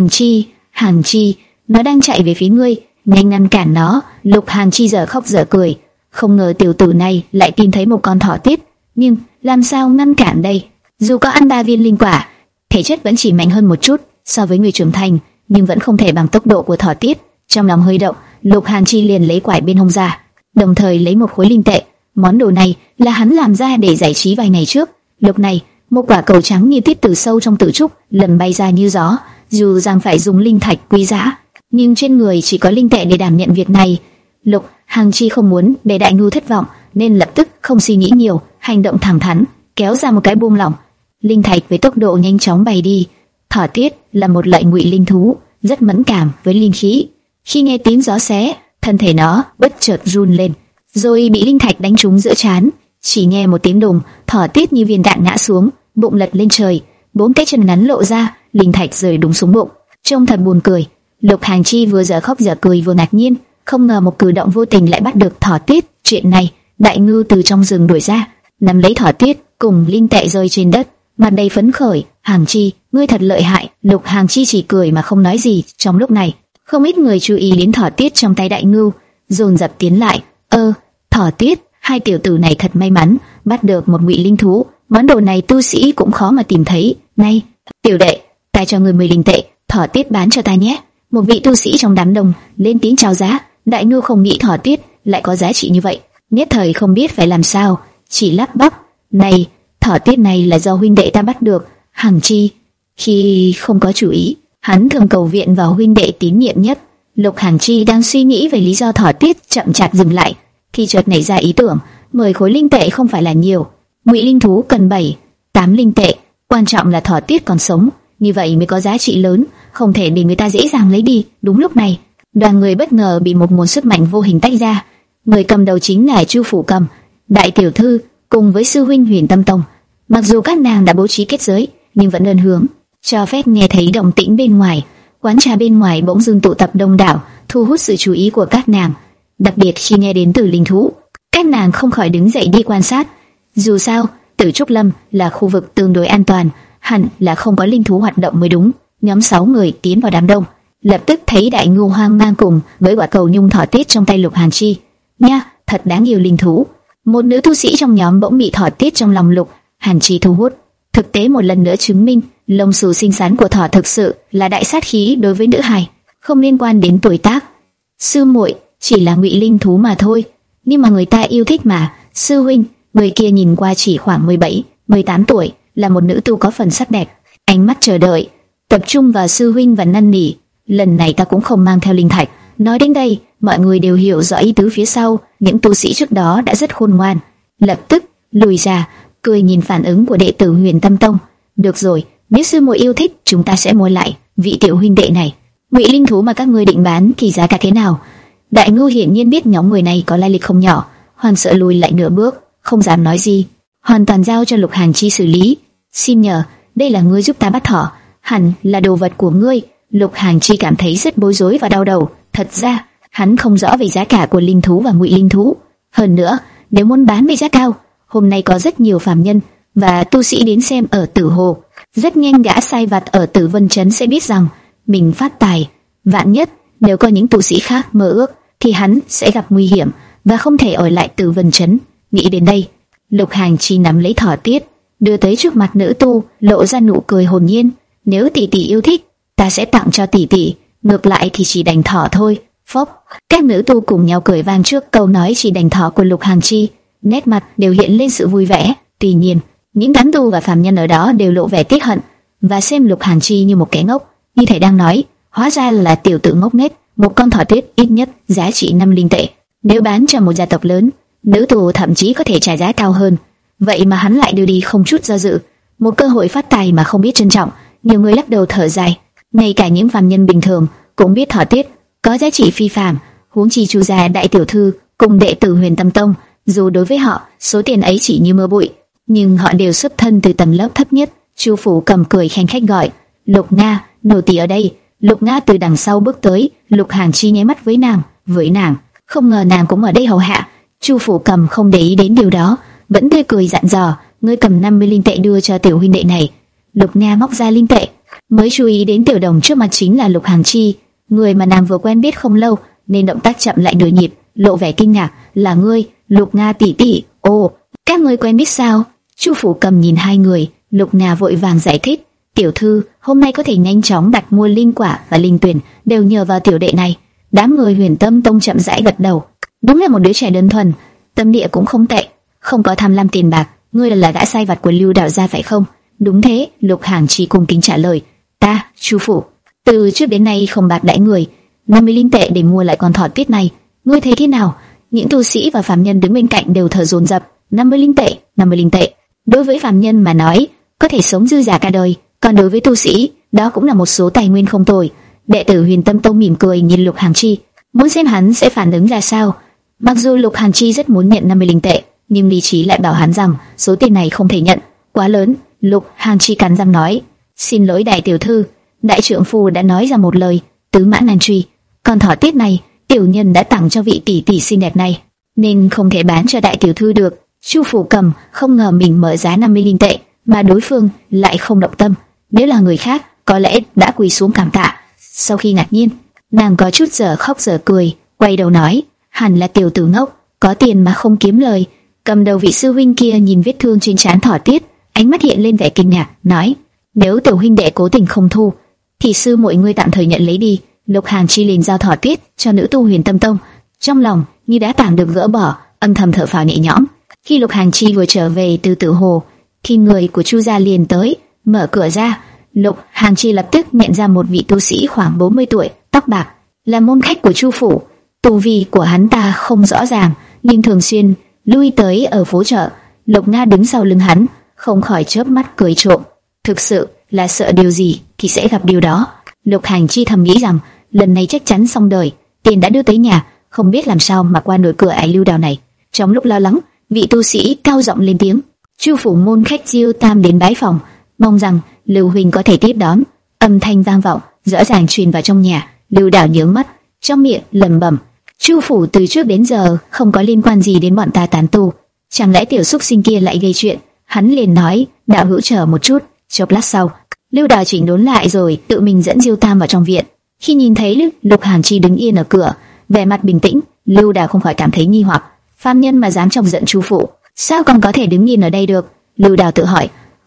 Hàn Chi, nó đang chạy về phía ngươi, nhanh ngăn cản nó. Lục Hàn Chi giờ khóc giờ cười, không ngờ tiểu tử này lại tìm thấy một con thỏ tiết, nhưng làm sao ngăn cản đây? Dù có ăn 3 viên linh quả, thể chất vẫn chỉ mạnh hơn một chút so với người trưởng thành, nhưng vẫn không thể bằng tốc độ của thỏ tiết. Trong lòng hơi động, Lục Hàn Chi liền lấy quải bên hông ra, đồng thời lấy một khối linh tệ. Món đồ này là hắn làm ra để giải trí vài ngày trước. Lúc này, một quả cầu trắng như tuyết từ sâu trong tử trúc lần bay ra như gió. Dù rằng phải dùng linh thạch quý giá, nhưng trên người chỉ có linh tệ để đảm nhận việc này. Lục Hàn Chi không muốn để Đại Ngưu thất vọng, nên lập tức không suy nghĩ nhiều, hành động thẳng thắn, kéo ra một cái buông lỏng. Linh thạch với tốc độ nhanh chóng bay đi. Thỏ tiết là một loại ngụy linh thú, rất mẫn cảm với linh khí. Khi nghe tiếng gió xé, thân thể nó bất chợt run lên, rồi bị linh thạch đánh trúng giữa trán. Chỉ nghe một tiếng đùng, thỏ tiết như viên đạn ngã xuống, bụng lật lên trời, 4 cái chân ngắn lộ ra, linh thạch rơi đúng xuống bụng. Trông thật buồn cười. Lục Hàn Chi vừa dở khóc dở cười vừa ngạc nhiên, không ngờ một cử động vô tình lại bắt được thỏ tiết. Chuyện này, Đại Ngư từ trong rừng đuổi ra, nắm lấy thỏ tiết cùng linh tệ rơi trên đất, mặt đầy phấn khởi. Hàn Chi, ngươi thật lợi hại. Lục Hàn Chi chỉ cười mà không nói gì. Trong lúc này, không ít người chú ý đến thỏ tiết trong tay Đại Ngư, dồn dập tiến lại. Thỏ tiết, hai tiểu tử này thật may mắn, bắt được một ngụy linh thú. Món đồ này tu sĩ cũng khó mà tìm thấy. Này, tiểu đệ, ta cho người 10 linh tệ, thỏ tiết bán cho ta nhé. Một vị tu sĩ trong đám đông lên tiếng chào giá. Đại Ngư không nghĩ thỏ tiết lại có giá trị như vậy, nhất thời không biết phải làm sao, chỉ lắp bắp: này, thỏ tiết này là do huynh đệ ta bắt được. Hàn Chi khi không có chủ ý, hắn thường cầu viện vào huynh đệ tín nhiệm nhất. Lục Hàn Chi đang suy nghĩ về lý do thỏ tiết chậm chạp dừng lại, thì chợt nảy ra ý tưởng: 10 khối linh tệ không phải là nhiều, ngụy linh thú cần 7-8 linh tệ, quan trọng là thỏ tiết còn sống, như vậy mới có giá trị lớn, không thể để người ta dễ dàng lấy đi. Đúng lúc này, đoàn người bất ngờ bị một nguồn sức mạnh vô hình tách ra. Người cầm đầu chính là Chu phủ cầm, đại tiểu thư cùng với sư huynh Huyền Tâm Tông. Mặc dù các nàng đã bố trí kết giới, nhưng vẫn đơn hướng cho phép nghe thấy động tĩnh bên ngoài. Quán trà bên ngoài bỗng dưng tụ tập đông đảo, thu hút sự chú ý của các nàng, đặc biệt khi nghe đến từ linh thú. Các nàng không khỏi đứng dậy đi quan sát. Dù sao, Tử Trúc Lâm là khu vực tương đối an toàn, hẳn là không có linh thú hoạt động mới đúng. Nhóm 6 người tiến vào đám đông, lập tức thấy Đại Ngưu hoang mang cùng với quả cầu nhung thỏ tiết trong tay Lục Hàn Chi. Nha, thật đáng yêu linh thú. Một nữ tu sĩ trong nhóm bỗng bị thỏ tiết trong lòng Lục Hàn Chi thu hút. Thực tế một lần nữa chứng minh, lông xù xinh xắn của thỏ thực sự là đại sát khí đối với nữ hài, không liên quan đến tuổi tác. Sư muội chỉ là ngụy linh thú mà thôi, nhưng mà người ta yêu thích mà. Sư huynh, người kia nhìn qua chỉ khoảng 17, 18 tuổi, là một nữ tu có phần sắc đẹp. Ánh mắt chờ đợi, tập trung vào sư huynh và năn nỉ. Lần này ta cũng không mang theo linh thạch. Nói đến đây, mọi người đều hiểu rõ ý tứ phía sau. Những tu sĩ trước đó đã rất khôn ngoan, lập tức lùi ra, cười nhìn phản ứng của đệ tử Huyền Tâm Tông. Được rồi, nếu sư muội yêu thích, chúng ta sẽ mua lại vị tiểu huynh đệ này. Ngụy linh thú mà các ngươi định bán thì giá cả thế nào? Đại Ngưu hiển nhiên biết nhóm người này có lai lịch không nhỏ, hoảng sợ lùi lại nửa bước, không dám nói gì, hoàn toàn giao cho Lục Hàn Chi xử lý. Xin nhờ, đây là ngươi giúp ta bắt thỏ, hẳn là đồ vật của ngươi. Lục Hàn Chi cảm thấy rất bối rối và đau đầu. Thật ra hắn không rõ về giá cả của linh thú và ngụy linh thú. Hơn nữa, nếu muốn bán với giá cao, hôm nay có rất nhiều phàm nhân và tu sĩ đến xem ở Tử Hồ. Rất nhanh gã sai vặt ở Tử Vân Trấn sẽ biết rằng mình phát tài. Vạn nhất nếu có những tu sĩ khác mơ ước, thì hắn sẽ gặp nguy hiểm và không thể ở lại Tử Vân Trấn. Nghĩ đến đây, Lục Hàn Chi nắm lấy thỏ tiết, đưa tới trước mặt nữ tu, lộ ra nụ cười hồn nhiên. Nếu tỷ tỷ yêu thích, ta sẽ tặng cho tỷ tỷ, ngược lại thì chỉ đành thỏ thôi. Phốc, các nữ tu cùng nhau cười vang trước câu nói chỉ đành thỏ của Lục Hàn Chi, nét mặt đều hiện lên sự vui vẻ. Tuy nhiên, những tán tu và phàm nhân ở đó đều lộ vẻ tiếc hận và xem Lục Hàn Chi như một kẻ ngốc, như thể đang nói, hóa ra là tiểu tử ngốc nghếch. Một con thỏ tuyết ít nhất giá trị 5 linh tệ, nếu bán cho một gia tộc lớn, nữ tu thậm chí có thể trả giá cao hơn. Vậy mà hắn lại đưa đi không chút do dự, một cơ hội phát tài mà không biết trân trọng. Nhiều người lắc đầu thở dài, ngay cả những phàm nhân bình thường cũng biết thỏ tuyết có giá trị phi phàm, huống chi Chu gia đại tiểu thư cùng đệ tử Huyền Tâm Tông. Dù đối với họ số tiền ấy chỉ như mưa bụi, nhưng họ đều xuất thân từ tầng lớp thấp nhất. Chu Phủ cầm cười khanh khách gọi, Lục Nga, nô tỳ ở đây. Lục Nga từ đằng sau bước tới, Lục Hàn Chi nháy mắt với nàng, không ngờ nàng cũng ở đây hầu hạ. Chu Phủ cầm không để ý đến điều đó, vẫn tươi cười dặn dò, ngươi cầm 50 linh tệ đưa cho tiểu huynh đệ này. Lục Nga móc ra linh tệ, mới chú ý đến tiểu đồng trước mặt chính là Lục Hàn Chi, người mà nàng vừa quen biết không lâu, nên động tác chậm lại nửa nhịp, lộ vẻ kinh ngạc. Là ngươi, Lục Nga tỷ tỷ? Ồ, các ngươi quen biết sao? Chu Phủ cầm nhìn hai người, Lục Nga vội vàng giải thích, tiểu thư, hôm nay có thể nhanh chóng đặt mua linh quả và linh tuyển đều nhờ vào tiểu đệ này. Đám người Huyền Tâm Tông chậm rãi gật đầu, đúng là một đứa trẻ đơn thuần, tâm địa cũng không tệ, không có tham lam tiền bạc. Ngươi là gã sai vặt của Lưu đạo gia phải không? Đúng thế, Lục Hàn Chi cung kính trả lời. Ta, Chu Phủ, từ trước đến nay không bạc đãi người, 50 linh tệ để mua lại con thỏ tuyết này, ngươi thấy thế nào? Những tu sĩ và phàm nhân đứng bên cạnh đều thở dồn dập. 50 linh tệ, 50 linh tệ. Đối với phàm nhân mà nói, có thể sống dư giả cả đời, còn đối với tu sĩ, đó cũng là một số tài nguyên không tồi. Đệ tử Huyền Tâm Tông mỉm cười nhìn Lục Hàn Chi, muốn xem hắn sẽ phản ứng ra sao. Mặc dù Lục Hàn Chi rất muốn nhận 50 linh tệ, nhưng lý trí lại bảo hắn rằng số tiền này không thể nhận, quá lớn. Lục Hàn Chi cắn răng nói, xin lỗi đại tiểu thư, đại trưởng phu đã nói ra một lời tứ mãn nan truy, con thỏ tiết này tiểu nhân đã tặng cho vị tỷ tỷ xinh đẹp này, nên không thể bán cho đại tiểu thư được. Chu Phủ cầm không ngờ mình mở giá 50 linh tệ mà đối phương lại không động tâm, nếu là người khác có lẽ đã quỳ xuống cảm tạ. Sau khi ngạc nhiên, nàng có chút dở khóc dở cười, quay đầu nói, hẳn là tiểu tử ngốc, có tiền mà không kiếm lời. Cầm đầu vị sư huynh kia nhìn vết thương trên trán thỏ tiết, ánh mắt hiện lên vẻ kinh ngạc, nói, nếu tiểu huynh đệ cố tình không thu, thì sư muội ngươi tạm thời nhận lấy đi. Lục Hàn Chi liền giao thỏ tiết cho nữ tu Huyền Tâm Tông, trong lòng như đá tảng được gỡ bỏ, âm thầm thở phào nhẹ nhõm. Khi Lục Hàn Chi vừa trở về từ Tử Hồ, thì người của Chu gia liền tới, mở cửa ra. Lục Hàn Chi lập tức nhận ra một vị tu sĩ khoảng 40 tuổi, tóc bạc, là môn khách của Chu phủ. Tu vi của hắn ta không rõ ràng, nhưng thường xuyên lui tới ở phố chợ. Lục Nga đứng sau lưng hắn, không khỏi chớp mắt cười trộm. Thực sự là sợ điều gì thì sẽ gặp điều đó. Lục Hàn Chi thầm nghĩ rằng lần này chắc chắn xong đời. Tiền đã đưa tới nhà, không biết làm sao mà qua nổi cửa ải Lưu Đào này. Trong lúc lo lắng, vị tu sĩ cao giọng lên tiếng, Chu phủ môn khách Diêu Tam đến bái phòng, mong rằng Lưu huynh có thể tiếp đón. Âm thanh vang vọng, rõ ràng truyền vào trong nhà. Lưu Đào nhướng mắt, trong miệng lẩm bẩm, Chu phủ từ trước đến giờ không có liên quan gì đến bọn ta tán tu, chẳng lẽ tiểu xúc sinh kia lại gây chuyện? Hắn liền nói, đạo hữu chờ một chút. Chốc lát sau, Lưu Đào chỉnh đốn lại rồi tự mình dẫn Diêu Tam vào trong viện. Khi nhìn thấy Lục Hàn Chi đứng yên ở cửa, vẻ mặt bình tĩnh, Lưu Đào không khỏi cảm thấy nghi hoặc. Phàm nhân mà dám chọc giận Chu phủ, sao còn có thể đứng yên ở đây được? Lưu Đào tự hỏi,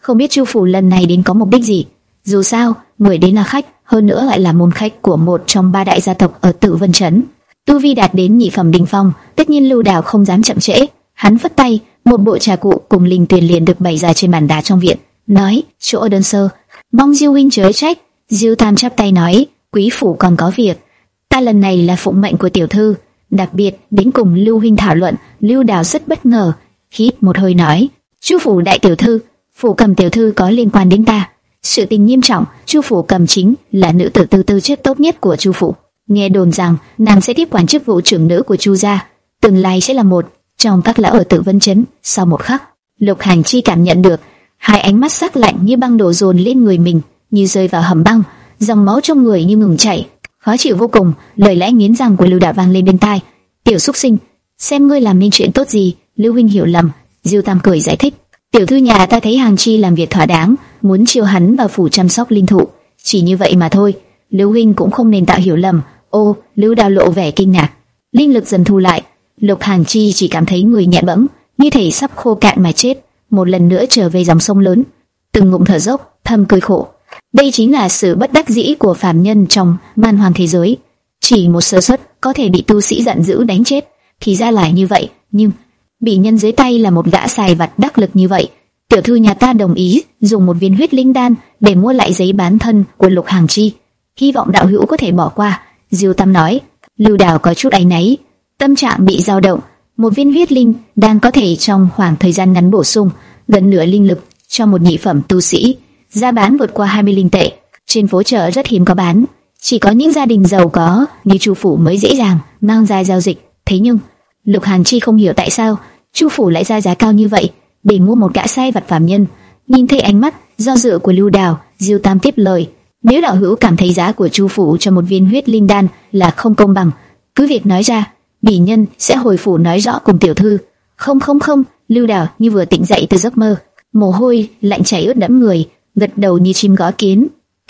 không biết Chu phủ lần này đến có mục đích gì. Dù sao, người đến là khách, hơn nữa lại là môn khách của một trong 3 đại gia tộc ở Tử Vân trấn. Tu vi đạt đến nhị phẩm đỉnh phong, tất nhiên Lưu Đào không dám chậm trễ. Hắn phất tay, một bộ trà cụ cùng linh tuyền liền được bày ra trên bàn đá trong viện, nói: chỗ đơn sơ, mong Diêu huynh chớ trách. Diêu Tam chắp tay nói: quý phủ còn có việc, ta lần này là phụng mệnh của tiểu thư, đặc biệt đến cùng Lưu huynh thảo luận. Lưu Đào rất bất ngờ, hít một hơi nói: Chu phủ đại tiểu thư, phủ Cầm tiểu thư có liên quan đến ta. Sự tình nghiêm trọng. Chu phủ Cầm chính là nữ tử tư chất tốt nhất của Chu phủ. Nghe đồn rằng nàng sẽ tiếp quản chức vụ trưởng nữ của Chu gia, tương lai sẽ là một trong các lão ở Tử Vân trấn. Sau một khắc, Lục Hành Chi cảm nhận được hai ánh mắt sắc lạnh như băng đổ dồn lên người mình, như rơi vào hầm băng, dòng máu trong người như ngừng chảy, khó chịu vô cùng. Lời lẽ nghiến răng của Lưu Đào vang lên bên tai: tiểu xúc sinh, xem ngươi làm nên chuyện tốt gì. Lưu huynh hiểu lầm. Diêu Tam cười giải thích: tiểu thư nhà ta thấy Hàng Chi làm việc thỏa đáng, muốn chiêu hắn vào phủ chăm sóc linh thụ, chỉ như vậy mà thôi. Lưu huynh cũng không nên tạo hiểu lầm. Ô, Lưu Đào lộ vẻ kinh ngạc, linh lực dần thu lại. Lục Hàng Chi chỉ cảm thấy người nhẹ bẫng, như thể sắp khô cạn mà chết, một lần nữa trở về dòng sông lớn, từng ngụm thở dốc, thầm cười khổ. Đây chính là sự bất đắc dĩ của phàm nhân trong man hoàng thế giới, chỉ một sơ suất có thể bị tu sĩ giận dữ đánh chết. Thì ra là như vậy, nhưng bị nhân dưới tay là một gã xài vặt đắc lực như vậy. Tiểu thư nhà ta đồng ý dùng một viên huyết linh đan để mua lại giấy bán thân của Lục Hàng Chi, hy vọng đạo hữu có thể bỏ qua. Diêu Tam nói. Lưu Đào có chút áy náy, tâm trạng bị dao động. Một viên huyết linh đan có thể trong khoảng thời gian ngắn bổ sung gần nửa linh lực cho một nhị phẩm tu sĩ, giá bán vượt qua 20 linh tệ. Trên phố chợ rất hiếm có bán, chỉ có những gia đình giàu có như Chu phủ mới dễ dàng mang ra giao dịch. Thế nhưng Lục Hàn Chi không hiểu tại sao Chu phủ lại ra giá cao như vậy để mua một gã sai vặt phàm nhân. Nhìn thấy ánh mắt do dự của Lưu Đào, Diêu Tam tiếp lời: nếu đạo hữu cảm thấy giá của Chu phủ cho một viên huyết linh đan là không công bằng, cứ việc nói ra, bỉ nhân sẽ hồi phủ nói rõ cùng tiểu thư. Không. Lưu Đào như vừa tỉnh dậy từ giấc mơ, mồ hôi lạnh chảy ướt đẫm người, gật đầu như chim gõ kiến.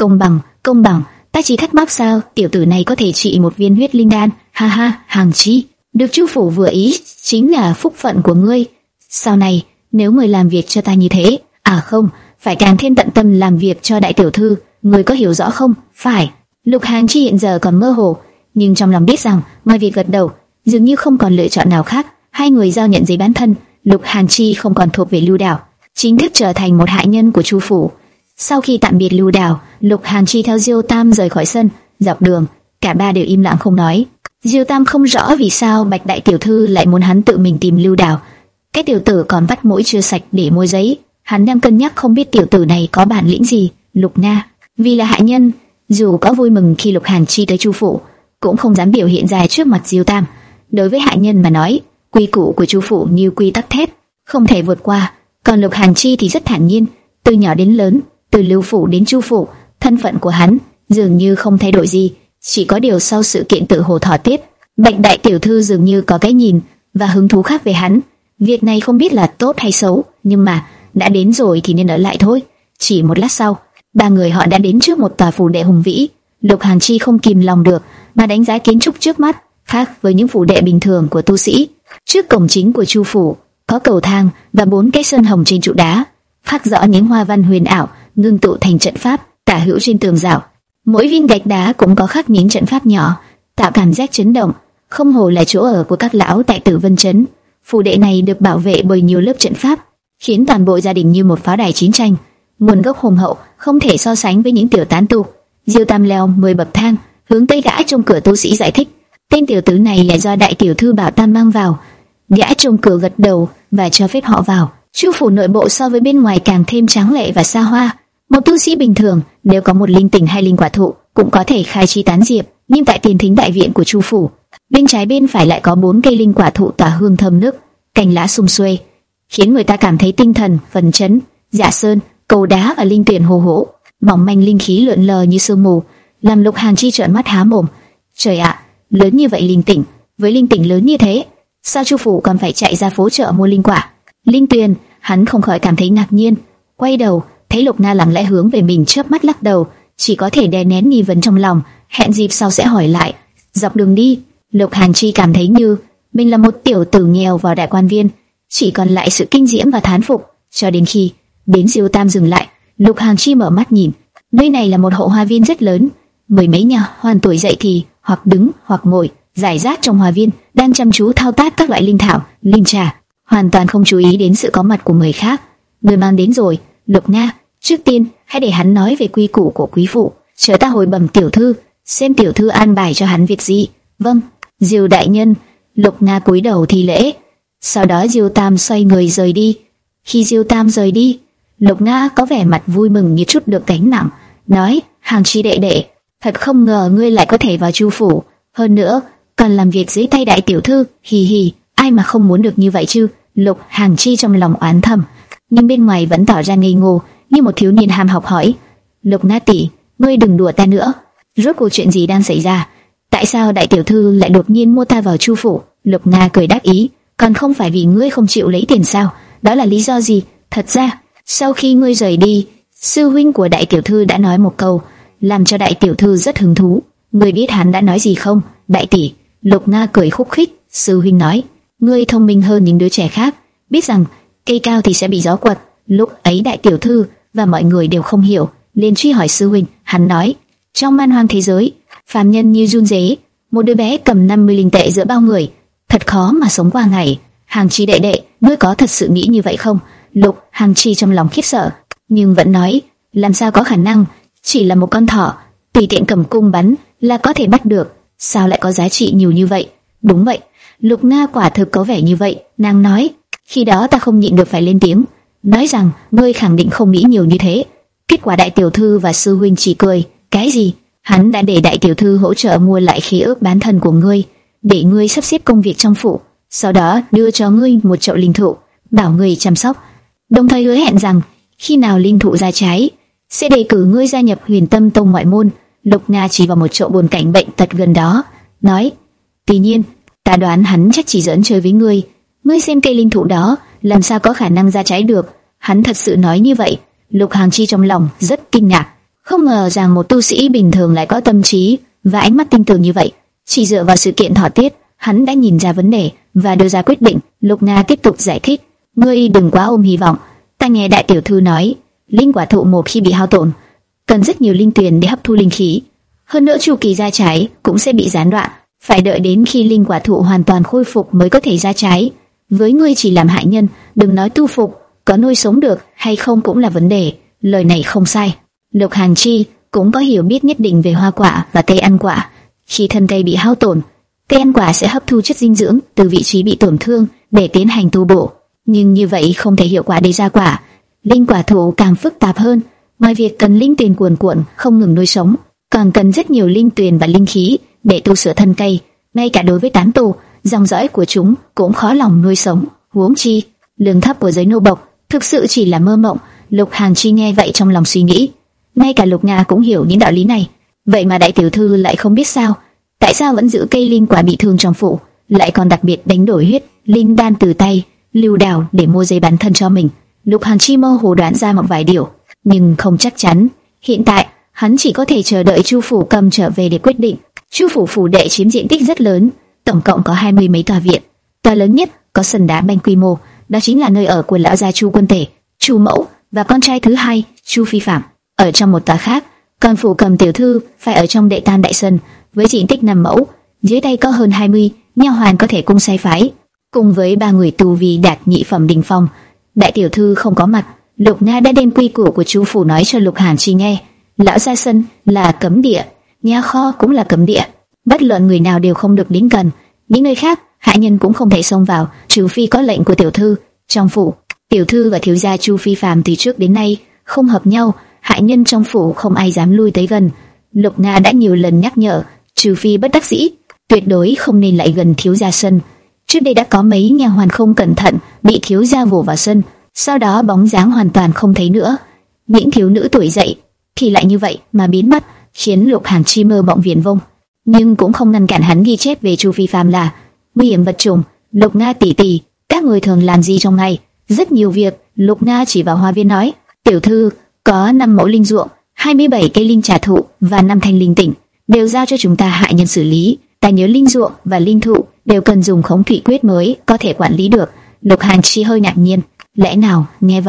Công bằng, ta chỉ thắc mắc sao tiểu tử này có thể trị một viên huyết linh đan. Ha ha, Hàng Chi, được Chu phủ vừa ý chính là phúc phận của ngươi. Sau này nếu người làm việc cho ta như thế, không, phải càng thêm tận tâm làm việc cho đại tiểu thư. Ngươi có hiểu rõ không? Phải. Lục Hàn Chi hiện giờ còn mơ hồ, nhưng trong lòng biết rằng ngoài việc gật đầu, dường như không còn lựa chọn nào khác. Hai người giao nhận giấy bán thân. Lục Hàn Chi không còn thuộc về Lưu Đào, chính thức trở thành một hạ nhân của Chu phủ. Sau khi tạm biệt Lưu Đào, Lục Hàn Chi theo Diêu Tam rời khỏi sân. Dọc đường, cả ba đều im lặng không nói. Diêu Tam không rõ vì sao Bạch đại tiểu thư lại muốn hắn tự mình tìm Lưu Đào. Cái tiểu tử còn vắt mũi chưa sạch để mua giấy, hắn đang cân nhắc không biết tiểu tử này có bản lĩnh gì. Lục Na, vì là hạ nhân, dù có vui mừng khi Lục Hàn Chi tới Chu phủ, cũng không dám biểu hiện ra trước mặt Diêu Tam. Đối với hạ nhân mà nói, quy củ của Chu phủ như quy tắc thép, không thể vượt qua. Còn Lục Hàn Chi thì rất thản nhiên, từ nhỏ đến lớn, từ Lưu phủ đến Chu phủ, thân phận của hắn dường như không thay đổi gì. Chỉ có điều sau sự kiện tự hồ thọ tiết, Bạch đại tiểu thư dường như có cái nhìn và hứng thú khác về hắn. Việc này không biết là tốt hay xấu, nhưng mà đã đến rồi thì nên ở lại thôi. Chỉ một lát sau, ba người họ đã đến trước một tòa phủ đệ hùng vĩ. Lục Hàn Chi không kìm lòng được mà đánh giá kiến trúc trước mắt, khác với những phủ đệ bình thường của tu sĩ. Trước cổng chính của Chu phủ có cầu thang và 4 cái sơn hồng trên trụ đá, khắc rõ những hoa văn huyền ảo ngưng tụ thành trận pháp tả hữu trên tường rào. Mỗi viên gạch đá cũng có khắc những trận pháp nhỏ, tạo cảm giác chấn động. Không hồ là chỗ ở của các lão tại Tử Vân trấn. Phủ đệ này được bảo vệ bởi nhiều lớp trận pháp, khiến toàn bộ gia đình như một pháo đài chiến tranh. Nguồn gốc hùng hậu, không thể so sánh với những tiểu tán tu. Diêu Tam leo 10 bậc thang, hướng tới gã trong cửa tu sĩ giải thích: tên tiểu tử này là do đại tiểu thư bảo ta mang vào. Gã trong cửa gật đầu và cho phép họ vào. Chu phủ nội bộ so với bên ngoài càng thêm tráng lệ và xa hoa. Một tu sĩ bình thường nếu có một linh tỉnh hay linh quả thụ cũng có thể khai chi tán diệp, nhưng tại tiền thính đại viện của Chu phủ, bên trái bên phải lại có 4 cây linh quả thụ tỏa hương thơm nức, cành lá sum xuê, khiến người ta cảm thấy tinh thần phấn chấn. Dạ sơn, cầu đá và linh tuyển hồ hỗ, mỏng manh linh khí lượn lờ như sương mù, làm Lục Hàn Chi trợn mắt há mồm. Trời ạ, lớn như vậy linh tỉnh, với linh tỉnh lớn như thế, sao Chu phủ còn phải chạy ra phố chợ mua linh quả? Linh tuyền, hắn không khỏi cảm thấy ngạc nhiên, quay đầu thấy Lục Na lặng lẽ hướng về mình, chớp mắt lắc đầu, chỉ có thể đè nén nghi vấn trong lòng, hẹn dịp sau sẽ hỏi lại. Dọc đường đi, Lục Hàn Chi cảm thấy như mình là một tiểu tử nghèo vào đại quan viên, chỉ còn lại sự kinh diễm và thán phục, cho đến khi Đến Diêu Tam dừng lại, Lục Hàng Chi mở mắt nhìn, nơi này là một hậu hoa viên rất lớn, mười mấy nhà hoàn tuổi dậy thì hoặc đứng hoặc ngồi, rải rác trong hoa viên, đang chăm chú thao tác các loại linh thảo, linh trà, hoàn toàn không chú ý đến sự có mặt của người khác. Người mang đến rồi, Lục Nga, trước tiên hãy để hắn nói về quy củ của quý phụ, chờ ta hồi bẩm tiểu thư, xem tiểu thư an bài cho hắn việc gì. Vâng, Diêu đại nhân. Lục Nga cúi đầu thi lễ. Sau đó Diêu Tam xoay người rời đi. Khi Diêu Tam rời đi, Lục Nga có vẻ mặt vui mừng như chút được gánh nặng, nói: Hàng Chi đệ đệ, thật không ngờ ngươi lại có thể vào Chu phủ, hơn nữa còn làm việc dưới tay đại tiểu thư, hì hì, ai mà không muốn được như vậy chứ. Lục Hàng Chi trong lòng oán thầm, nhưng bên ngoài vẫn tỏ ra ngây ngô như một thiếu niên ham học hỏi. Lục Nga tỷ, ngươi đừng đùa ta nữa, rốt cuộc chuyện gì đang xảy ra? Tại sao đại tiểu thư lại đột nhiên mua ta vào Chu phủ? Lục Nga cười đáp ý, còn không phải vì ngươi không chịu lấy tiền sao? Đó là lý do gì? Thật ra, sau khi ngươi rời đi, sư huynh của đại tiểu thư đã nói một câu, làm cho đại tiểu thư rất hứng thú. Ngươi biết hắn đã nói gì không? Đại tỷ. Lục Nga cười khúc khích. Sư huynh nói, ngươi thông minh hơn những đứa trẻ khác, biết rằng cây cao thì sẽ bị gió quật. Lúc ấy đại tiểu thư và mọi người đều không hiểu, liền truy hỏi sư huynh. Hắn nói, trong man hoang thế giới, phàm nhân như run rế, một đứa bé cầm 50 linh tệ giữa bao người, thật khó mà sống qua ngày. Hàng Chi đệ đệ, ngươi có thật sự nghĩ như vậy không? Lục Hàng Chi trong lòng khiếp sợ, nhưng vẫn nói, làm sao có khả năng, chỉ là một con thỏ, tùy tiện cầm cung bắn là có thể bắt được, sao lại có giá trị nhiều như vậy? Đúng vậy, Lục Nga quả thực có vẻ như vậy. Nàng nói, khi đó ta không nhịn được phải lên tiếng, nói rằng ngươi khẳng định không nghĩ nhiều như thế. Kết quả đại tiểu thư và sư huynh chỉ cười. Cái gì? Hắn đã để đại tiểu thư hỗ trợ mua lại khí ước bán thân của ngươi, để ngươi sắp xếp công việc trong phủ, sau đó đưa cho ngươi một chậu linh thụ, bảo ngươi chăm sóc, đồng thời hứa hẹn rằng khi nào linh thụ ra trái, sẽ đề cử ngươi gia nhập Huyền Tâm Tông ngoại môn. Lục Nga chỉ vào một chậu buồn cảnh bệnh tật gần đó, nói, tuy nhiên, ta đoán hắn chắc chỉ giỡn chơi với ngươi. Ngươi xem cây linh thụ đó, làm sao có khả năng ra trái được? Hắn thật sự nói như vậy. Lục Hàng Chi trong lòng rất kinh ngạc, không ngờ rằng một tu sĩ bình thường lại có tâm trí và ánh mắt tinh tường như vậy. Chỉ dựa vào sự kiện thọ tiết, hắn đã nhìn ra vấn đề và đưa ra quyết định. Lục Nga tiếp tục giải thích, ngươi đừng quá ôm hy vọng. Ta nghe đại tiểu thư nói, linh quả thụ một khi bị hao tổn, cần rất nhiều linh tuyền để hấp thu linh khí. Hơn nữa chu kỳ ra trái cũng sẽ bị gián đoạn, phải đợi đến khi linh quả thụ hoàn toàn khôi phục mới có thể ra trái. Với ngươi chỉ làm hại nhân, đừng nói tu phục, có nuôi sống được hay không cũng là vấn đề. Lời này không sai. Lục Hàng Chi cũng có hiểu biết nhất định về hoa quả và cây ăn quả. Khi thân cây bị hao tổn, cây ăn quả sẽ hấp thu chất dinh dưỡng từ vị trí bị tổn thương để tiến hành tu bổ. Nhưng như vậy không thể hiệu quả để ra quả. Linh quả thụ càng phức tạp hơn, ngoài việc cần linh tuyền cuồn cuộn không ngừng nuôi sống, còn cần rất nhiều linh tuyền và linh khí để tu sửa thân cây. Ngay cả đối với tán tu, dòng dõi của chúng cũng khó lòng nuôi sống. Huống chi, lương thấp của giới nô bộc thực sự chỉ là mơ mộng. Lục Hàng Chi nghe vậy trong lòng suy nghĩ, ngay cả Lục Nga cũng hiểu những đạo lý này, vậy mà đại tiểu thư lại không biết sao? Tại sao vẫn giữ cây linh quả bị thương trong phủ, lại còn đặc biệt đánh đổi huyết linh đan từ tay Lưu Đào để mua giấy bán thân cho mình? Lục Hàng Chi mơ hồ đoán ra một vài điều, nhưng không chắc chắn. Hiện tại hắn chỉ có thể chờ đợi Chu phủ cầm trở về để quyết định. Chu phủ phủ đệ chiếm diện tích rất lớn, tổng cộng có 20 mấy tòa viện. Tòa lớn nhất có sân đá banh quy mô, đó chính là nơi ở của lão gia Chu Quân Tể, Chu Mẫu và con trai thứ hai Chu Phi Phạm. Ở trong một tòa khác, còn phủ cầm tiểu thư phải ở trong đệ tam đại sân với diện tích 5 mẫu, dưới đây có hơn 20 nha hoàn có thể cung sai phái, cùng với 3 người tu vi đạt nhị phẩm đỉnh phong. Đại tiểu thư không có mặt, Lục Nga đã đem quy củ của Chu phủ nói cho Lục Hàn Chi nghe. Lão gia sân là cấm địa, nhà kho cũng là cấm địa, bất luận người nào đều không được đến gần. Những nơi khác, hạ nhân cũng không thể xông vào, trừ phi có lệnh của tiểu thư. Trong phủ, tiểu thư và thiếu gia Chu Phi Phạm từ trước đến nay không hợp nhau, hạ nhân trong phủ không ai dám lui tới gần. Lục Nga đã nhiều lần nhắc nhở, trừ phi bất đắc dĩ, tuyệt đối không nên lại gần thiếu gia sân. Trước đây đã có mấy nha hoàn không cẩn thận bị thiếu gia vồ vào sân, sau đó bóng dáng hoàn toàn không thấy nữa. Những thiếu nữ tuổi dậy thì lại như vậy mà biến mất, khiến Lục Hàn Chi mơ mộng viển vông, nhưng cũng không ngăn cản hắn ghi chép về Chu Phi Phạm là nguy hiểm vật trùng. Lục Nga tỷ tỷ, các người thường làm gì trong ngày? Rất nhiều việc. Lục Nga chỉ vào hoa viên nói, tiểu thư có 5 mẫu linh ruộng, 27 cây linh trà thụ và 5 thanh linh tỉnh, đều giao cho chúng ta hạ nhân xử lý. Ta nhớ linh ruộng và linh thụ đều cần dùng khống thủy quyết mới có thể quản lý được. Lục Hàn Chi hơi ngạc nhiên, lẽ nào? Nghe vậy,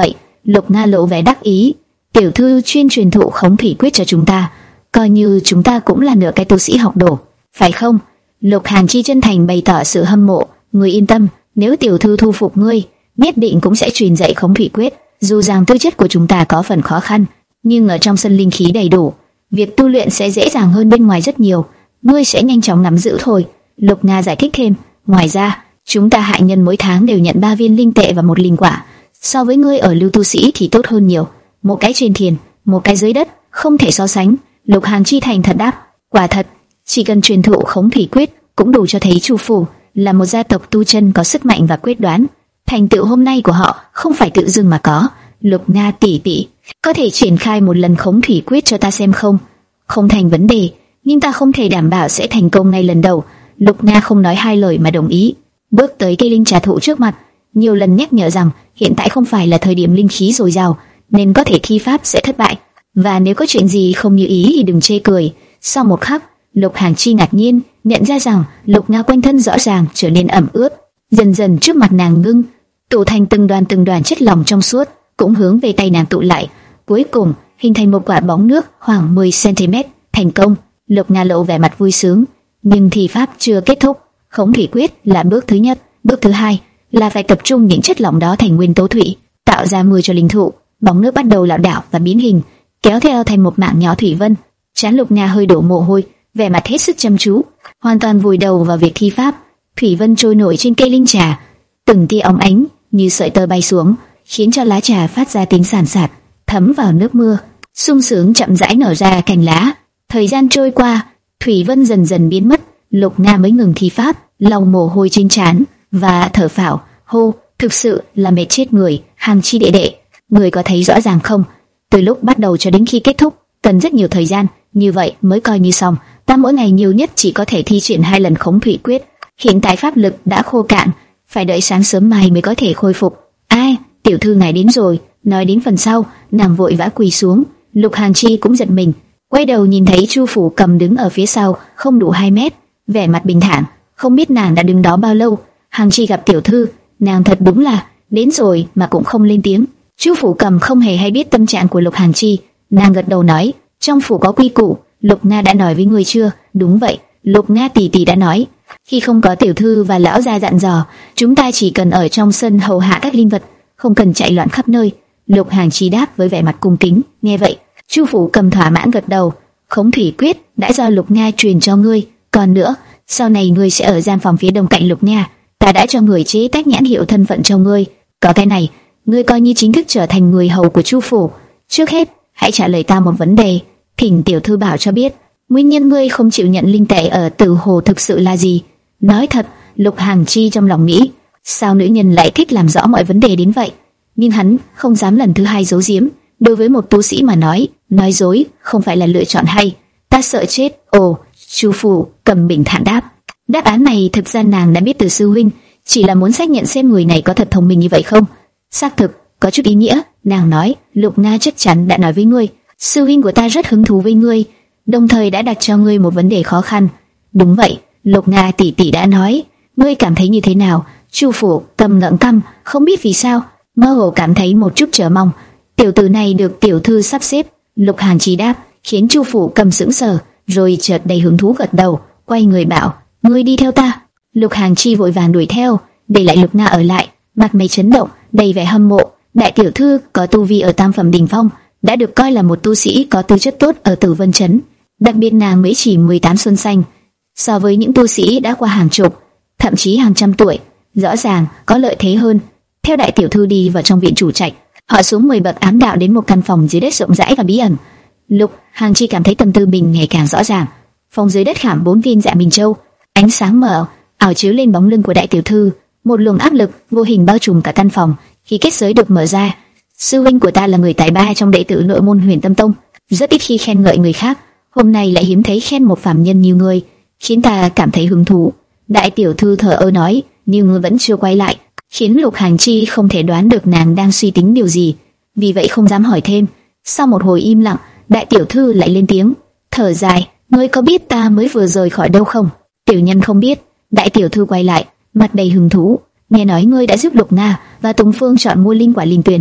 Lục Nga lộ vẻ đắc ý. Tiểu thư chuyên truyền thụ khống thủy quyết cho chúng ta, coi như chúng ta cũng là nửa cái tu sĩ học đồ, phải không? Lục Hàn Chi chân thành bày tỏ sự hâm mộ. Ngươi yên tâm, nếu tiểu thư thu phục ngươi, nhất định cũng sẽ truyền dạy khống thủy quyết. Dù rằng tư chất của chúng ta có phần khó khăn, nhưng ở trong sân linh khí đầy đủ, việc tu luyện sẽ dễ dàng hơn bên ngoài rất nhiều. Ngươi sẽ nhanh chóng nắm giữ thôi. Lục Nga giải thích thêm. Ngoài ra, chúng ta hại nhân mỗi tháng đều nhận 3 viên linh tệ và 1 linh quả. So với ngươi ở lưu tu sĩ thì tốt hơn nhiều. Một cái trên thiền, một cái dưới đất, không thể so sánh. Lục Hàn Chi thành thật đáp. Quả thật, chỉ cần truyền thụ khống thủy quyết cũng đủ cho thấy Chu phủ là một gia tộc tu chân có sức mạnh và quyết đoán. Thành tựu hôm nay của họ không phải tự dưng mà có. Lục Nga tỷ tỷ, có thể triển khai một lần khống thủy quyết cho ta xem không? Không thành vấn đề, nhưng ta không thể đảm bảo sẽ thành công ngay lần đầu. Lục Nga không nói hai lời mà đồng ý. Bước tới cây linh trà thụ trước mặt, nhiều lần nhắc nhở rằng hiện tại không phải là thời điểm linh khí dồi dào, nên có thể thi pháp sẽ thất bại. Và nếu có chuyện gì không như ý thì đừng chê cười. Sau một khắc, Lục Hàn Chi ngạc nhiên nhận ra rằng Lục Nga quanh thân rõ ràng trở nên ẩm ướt. Dần dần trước mặt nàng ngưng tụ thành từng đoàn chất lỏng trong suốt, cũng hướng về tay nàng tụ lại, cuối cùng hình thành một quả bóng nước khoảng 10 cm. Thành công. Lục Nga lộ vẻ mặt vui sướng. Nhưng thi pháp chưa kết thúc. Khống thủy quyết là bước thứ nhất, bước thứ hai là phải tập trung những chất lỏng đó thành nguyên tố thủy, tạo ra mưa cho linh thụ. Bóng nước bắt đầu lảo đảo và biến hình, kéo theo thành một mảng nhỏ thủy vân. Trán Lục Nga hơi đổ mồ hôi, vẻ mặt hết sức chăm chú, hoàn toàn vùi đầu vào việc thi pháp. Thủy vân trôi nổi trên cây linh trà, từng tia óng ánh như sợi tơ bay xuống, khiến cho lá trà phát ra tiếng sàn sạt, thấm vào nước mưa, sung sướng chậm rãi nở ra cành lá. Thời gian trôi qua, thủy vân dần dần biến mất, Lục Nga mới ngừng thi pháp, lau mồ hôi trên trán và thở phào. Hô, thực sự là mệt chết người. Hàn Chi đệ đệ, người có thấy rõ ràng không? Từ lúc bắt đầu cho đến khi kết thúc, cần rất nhiều thời gian, như vậy mới coi như xong. Ta mỗi ngày nhiều nhất chỉ có thể thi triển 2 lần khống thủy quyết. Hiện tại pháp lực đã khô cạn, phải đợi sáng sớm mai mới có thể khôi phục. Ai, tiểu thư ngài đến rồi. Nói đến phần sau, nàng vội vã quỳ xuống. Lục Hàn Chi cũng giật mình, quay đầu nhìn thấy Chu phủ cầm đứng ở phía sau, không đủ 2 mét, vẻ mặt bình thản. Không biết nàng đã đứng đó bao lâu. Hàn Chi gặp tiểu thư, nàng thật đúng là đến rồi mà cũng không lên tiếng. Chu phủ cầm không hề hay biết tâm trạng của Lục Hàn Chi, nàng gật đầu nói, trong phủ có quy củ. Lục Nga đã nói với người chưa? Đúng vậy, Lục Nga tỷ tỷ đã nói. Khi không có tiểu thư và lão gia dặn dò, chúng ta chỉ cần ở trong sân hầu hạ các linh vật, không cần chạy loạn khắp nơi. Lục Hàn Chi đáp với vẻ mặt cung kính. Nghe vậy, Chu phủ cầm thỏa mãn gật đầu. Khống thủy quyết đã do Lục Nga truyền cho ngươi, còn nữa, sau này ngươi sẽ ở gian phòng phía đông cạnh Lục Nga. Ta đã cho người chế tác nhãn hiệu thân phận cho ngươi, có cái này, ngươi coi như chính thức trở thành người hầu của Chu phủ. Trước hết, hãy trả lời ta một vấn đề, thỉnh tiểu thư bảo cho biết, nguyên nhân ngươi không chịu nhận linh tệ ở Tử Hồ thực sự là gì? Nói thật, Lục Hàn Chi trong lòng nghĩ, sao nữ nhân lại thích làm rõ mọi vấn đề đến vậy? Nhưng hắn không dám lần thứ hai giấu giếm. Đối với một tu sĩ mà nói dối không phải là lựa chọn hay. Ta sợ chết. Ồ, Chu phủ cầm bình thản đáp. Đáp án này thực ra nàng đã biết từ sư huynh, chỉ là muốn xác nhận xem người này có thật thông minh như vậy không. Xác thực có chút ý nghĩa. Nàng nói, Lục Nga chắc chắn đã nói với ngươi, sư huynh của ta rất hứng thú với ngươi, đồng thời đã đặt cho ngươi một vấn đề khó khăn. Đúng vậy, Lục Nga tỷ tỷ đã nói. Ngươi cảm thấy như thế nào? Chu phủ cầm ngẩng cằm, không biết vì sao, mơ hồ cảm thấy một chút chờ mong. Tiểu tử này được tiểu thư sắp xếp. Lục Hàn Chi đáp, khiến Chu phủ cầm sững sờ, rồi chợt đầy hứng thú gật đầu, quay người bảo, ngươi đi theo ta. Lục Hàn Chi vội vàng đuổi theo, để lại Lục Nga ở lại, mặt mày chấn động, đầy vẻ hâm mộ. Đại tiểu thư có tu vi ở tam phẩm đỉnh phong, đã được coi là một tu sĩ có tư chất tốt ở Tử Vân Trấn. Đặc biệt nàng mới chỉ 18 xuân xanh, so với những tu sĩ đã qua hàng chục, thậm chí hàng trăm tuổi, rõ ràng có lợi thế hơn. Theo đại tiểu thư đi vào trong viện chủ trạch, họ xuống 10 bậc ám đạo đến một căn phòng dưới đất rộng rãi và bí ẩn. Lục Hàn Chi cảm thấy tâm tư mình ngày càng rõ ràng. Phòng dưới đất khảm 4 viên Dạ Minh Châu, ánh sáng mờ ảo chiếu lên bóng lưng của đại tiểu thư, một luồng áp lực vô hình bao trùm cả căn phòng. Khi kết giới được mở ra, sư huynh của ta là người tài ba trong đệ tử nội môn Huyền Tâm Tông, rất ít khi khen ngợi người khác, hôm nay lại hiếm thấy khen một phàm nhân như ngươi, khiến ta cảm thấy hứng thú. Đại tiểu thư thở ơ nói, nhưng vẫn chưa quay lại, khiến Lục Hàn Chi không thể đoán được nàng đang suy tính điều gì, vì vậy không dám hỏi thêm. Sau một hồi im lặng, đại tiểu thư lại lên tiếng, thở dài, ngươi có biết ta mới vừa rời khỏi đâu không? Tiểu nhân không biết. Đại tiểu thư quay lại, mặt đầy hứng thú, nghe nói ngươi đã giúp Lục Nga và Tùng Phương chọn mua linh quả linh tuyền.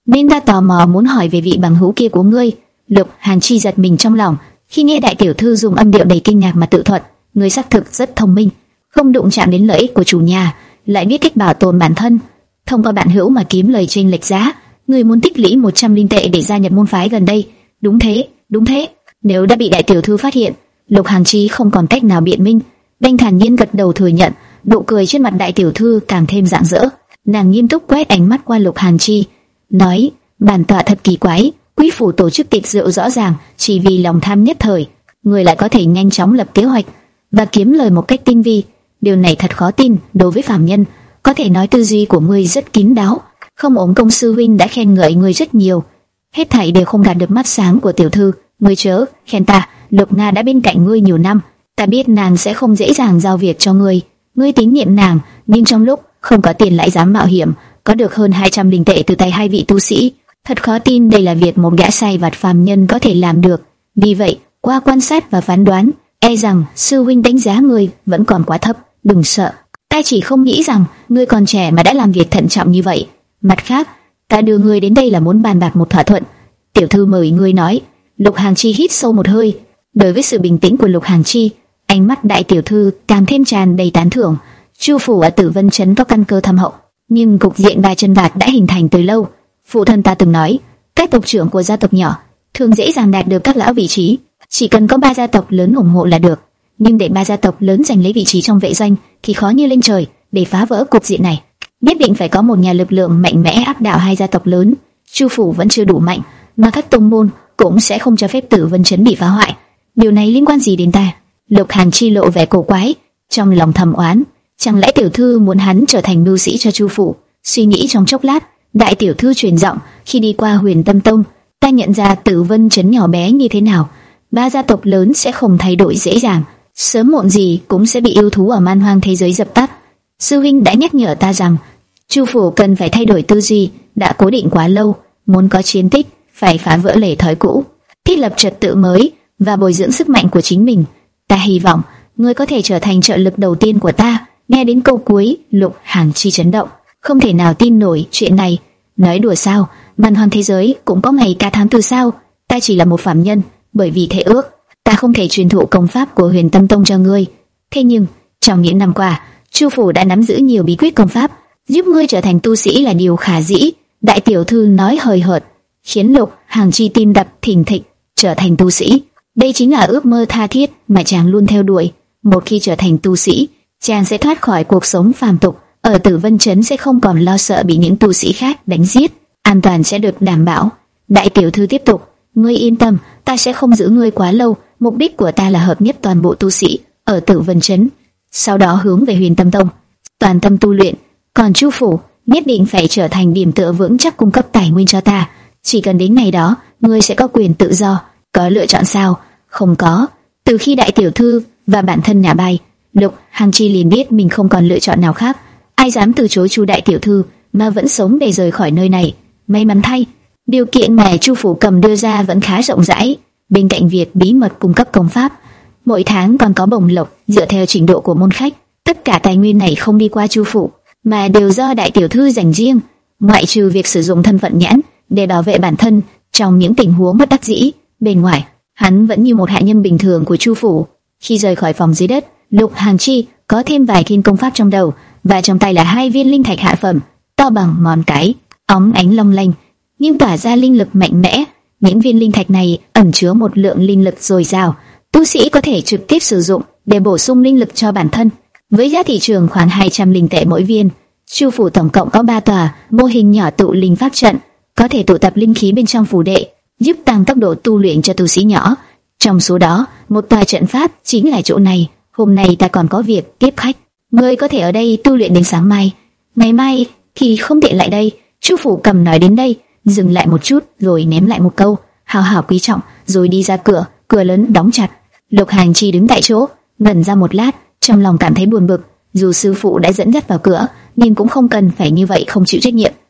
nên ta tò mò muốn hỏi về vị bằng hữu kia của ngươi. Lục Hàn Chi giật mình trong lòng khi nghe đại tiểu thư dùng âm điệu đầy kinh ngạc mà tự thuật, ngươi xác thực rất thông minh, không đụng chạm đến lợi ích của chủ nhà, lại biết cách bảo tồn bản thân, thông qua bạn hữu mà kiếm lời chênh lệch giá. Ngươi muốn tích lũy 100 linh tệ để gia nhập môn phái gần đây. Đúng thế, đúng thế. Nếu đã bị đại tiểu thư phát hiện, Lục Hàn Chi không còn cách nào biện minh, đành thản nhiên gật đầu thừa nhận. Nụ cười trên mặt đại tiểu thư càng thêm rạng rỡ. Nàng nghiêm túc quét ánh mắt qua Lục Hàn Chi, nói: bản tọa thật kỳ quái, quý phủ tổ chức tiệc rượu rõ ràng chỉ vì lòng tham nhất thời, người lại có thể nhanh chóng lập kế hoạch và kiếm lời một cách tinh vi. Điều này thật khó tin đối với phàm nhân. Có thể nói tư duy của ngươi rất kín đáo. Không ổn công sư huynh đã khen ngợi ngươi rất nhiều, hết thảy đều không gạt được mắt sáng của tiểu thư. Ngươi chớ khen ta, Lục Na đã bên cạnh ngươi nhiều năm, ta biết nàng sẽ không dễ dàng giao việc cho ngươi. Ngươi tín nhiệm nàng, nhưng trong lúc không có tiền lại dám mạo hiểm, có được hơn 200 linh tệ từ tay hai vị tu sĩ. Thật khó tin đây là việc một gã sai vặt phàm nhân có thể làm được. Vì vậy, qua quan sát và phán đoán, e rằng sư huynh đánh giá ngươi vẫn còn quá thấp. Đừng sợ, ta chỉ không nghĩ rằng ngươi còn trẻ mà đã làm việc thận trọng như vậy. Mặt khác, ta đưa ngươi đến đây là muốn bàn bạc một thỏa thuận. Tiểu thư mời ngươi nói. Lục Hàn Chi hít sâu một hơi. Đối với sự bình tĩnh của Lục Hàn Chi, ánh mắt đại tiểu thư càng thêm tràn đầy tán thưởng. Chu phủ ở Tử Vân Trấn có căn cơ thâm hậu, nhưng cục diện ba chân vạc đã hình thành từ lâu. Phụ thân ta từng nói, các tộc trưởng của gia tộc nhỏ thường dễ dàng đạt được các lão vị trí, chỉ cần có 3 gia tộc lớn ủng hộ là được. Nhưng để 3 gia tộc lớn giành lấy vị trí trong vệ doanh thì khó như lên trời. Để phá vỡ cục diện này, nhất định phải có một nhà lực lượng mạnh mẽ áp đảo 2 gia tộc lớn. Chu phủ vẫn chưa đủ mạnh, mà các tông môn cũng sẽ không cho phép Tử Vân Trấn bị phá hoại. Điều này liên quan gì đến ta? Lục Hàn Chi lộ vẻ cổ quái, trong lòng thầm oán, chẳng lẽ tiểu thư muốn hắn trở thành mưu sĩ cho Chu phủ? Suy nghĩ trong chốc lát, đại tiểu thư truyền giọng: khi đi qua Huyền Tâm Tông, ta nhận ra Tử Vân Trấn nhỏ bé như thế nào. 3 gia tộc lớn sẽ không thay đổi dễ dàng, sớm muộn gì cũng sẽ bị yêu thú ở man hoang thế giới dập tắt. Sư huynh đã nhắc nhở ta rằng Chu phủ cần phải thay đổi tư duy, đã cố định quá lâu, muốn có chiến tích phải phá vỡ lề thói cũ, thiết lập trật tự mới và bồi dưỡng sức mạnh của chính mình. Ta hy vọng ngươi có thể trở thành trợ lực đầu tiên của ta. Nghe đến câu cuối, Lục Hàn Chi chấn động, không thể nào tin nổi chuyện này. Nói đùa sao? Man hoang thế giới cũng có ngày cả tháng tư sao? Ta chỉ là một phàm nhân, bởi vì thể ước, ta không thể truyền thụ công pháp của Huyền Tâm Tông cho ngươi. Thế nhưng trong những năm qua, Chu phủ đã nắm giữ nhiều bí quyết công pháp, giúp ngươi trở thành tu sĩ là điều khả dĩ. Đại tiểu thư nói hời hợt, khiến Lục Hàn Chi tim đập thình thịch. Trở thành tu sĩ, đây chính là ước mơ tha thiết mà chàng luôn theo đuổi. Một khi trở thành tu sĩ, chàng sẽ thoát khỏi cuộc sống phàm tục, ở Tử Vân Trấn sẽ không còn lo sợ bị những tu sĩ khác đánh giết, an toàn sẽ được đảm bảo. Đại tiểu thư tiếp tục: ngươi yên tâm, ta sẽ không giữ ngươi quá lâu. Mục đích của ta là hợp nhất toàn bộ tu sĩ ở Tử Vân Trấn, sau đó hướng về Huyền Tâm Tông, toàn tâm tu luyện. Còn Chu phủ nhất định phải trở thành điểm tựa vững chắc cung cấp tài nguyên cho ta. Chỉ cần đến ngày đó, ngươi sẽ có quyền tự do. Có lựa chọn sao? Không có. Từ khi đại tiểu thư và bản thân nhà bay, Lục Hàn Chi liền biết mình không còn lựa chọn nào khác. Ai dám từ chối Chu đại tiểu thư mà vẫn sống để rời khỏi nơi này? May mắn thay, điều kiện mà Chu phủ cầm đưa ra vẫn khá rộng rãi. Bên cạnh việc bí mật cung cấp công pháp, mỗi tháng còn có bổng lộc dựa theo trình độ của môn khách. Tất cả tài nguyên này không đi qua Chu phủ, mà đều do đại tiểu thư dành riêng, ngoại trừ việc sử dụng thân phận nhãn để bảo vệ bản thân trong những tình huống bất đắc dĩ. Bên ngoài, hắn vẫn như một hạ nhân bình thường của Chu phủ. Khi rời khỏi phòng dưới đất, Lục Hàn Chi có thêm vài thiên công pháp trong đầu, và trong tay là 2 viên linh thạch hạ phẩm, to bằng ngón cái, óng ánh long lanh, nhưng tỏa ra linh lực mạnh mẽ. Những viên linh thạch này ẩn chứa một lượng linh lực dồi dào, tu sĩ có thể trực tiếp sử dụng để bổ sung linh lực cho bản thân. Với giá thị trường khoảng 200 linh tệ mỗi viên, Chu phủ tổng cộng có 3 tòa mô hình nhỏ tụ linh pháp trận, có thể tụ tập linh khí bên trong phủ đệ, giúp tăng tốc độ tu luyện cho tu sĩ nhỏ. Trong số đó, một tòa trận pháp chính là chỗ này. Hôm nay ta còn có việc tiếp khách, ngươi có thể ở đây tu luyện đến sáng mai. Ngày mai thì không tiện lại đây. Chu phủ cầm nói đến đây, dừng lại một chút rồi ném lại một câu hào hào quý trọng, rồi đi ra cửa. Cửa lớn đóng chặt. Lục Hàn Chi đứng tại chỗ, ngẩn ra một lát, trong lòng cảm thấy buồn bực. Dù sư phụ đã dẫn dắt vào cửa, nhưng cũng không cần phải như vậy không chịu trách nhiệm.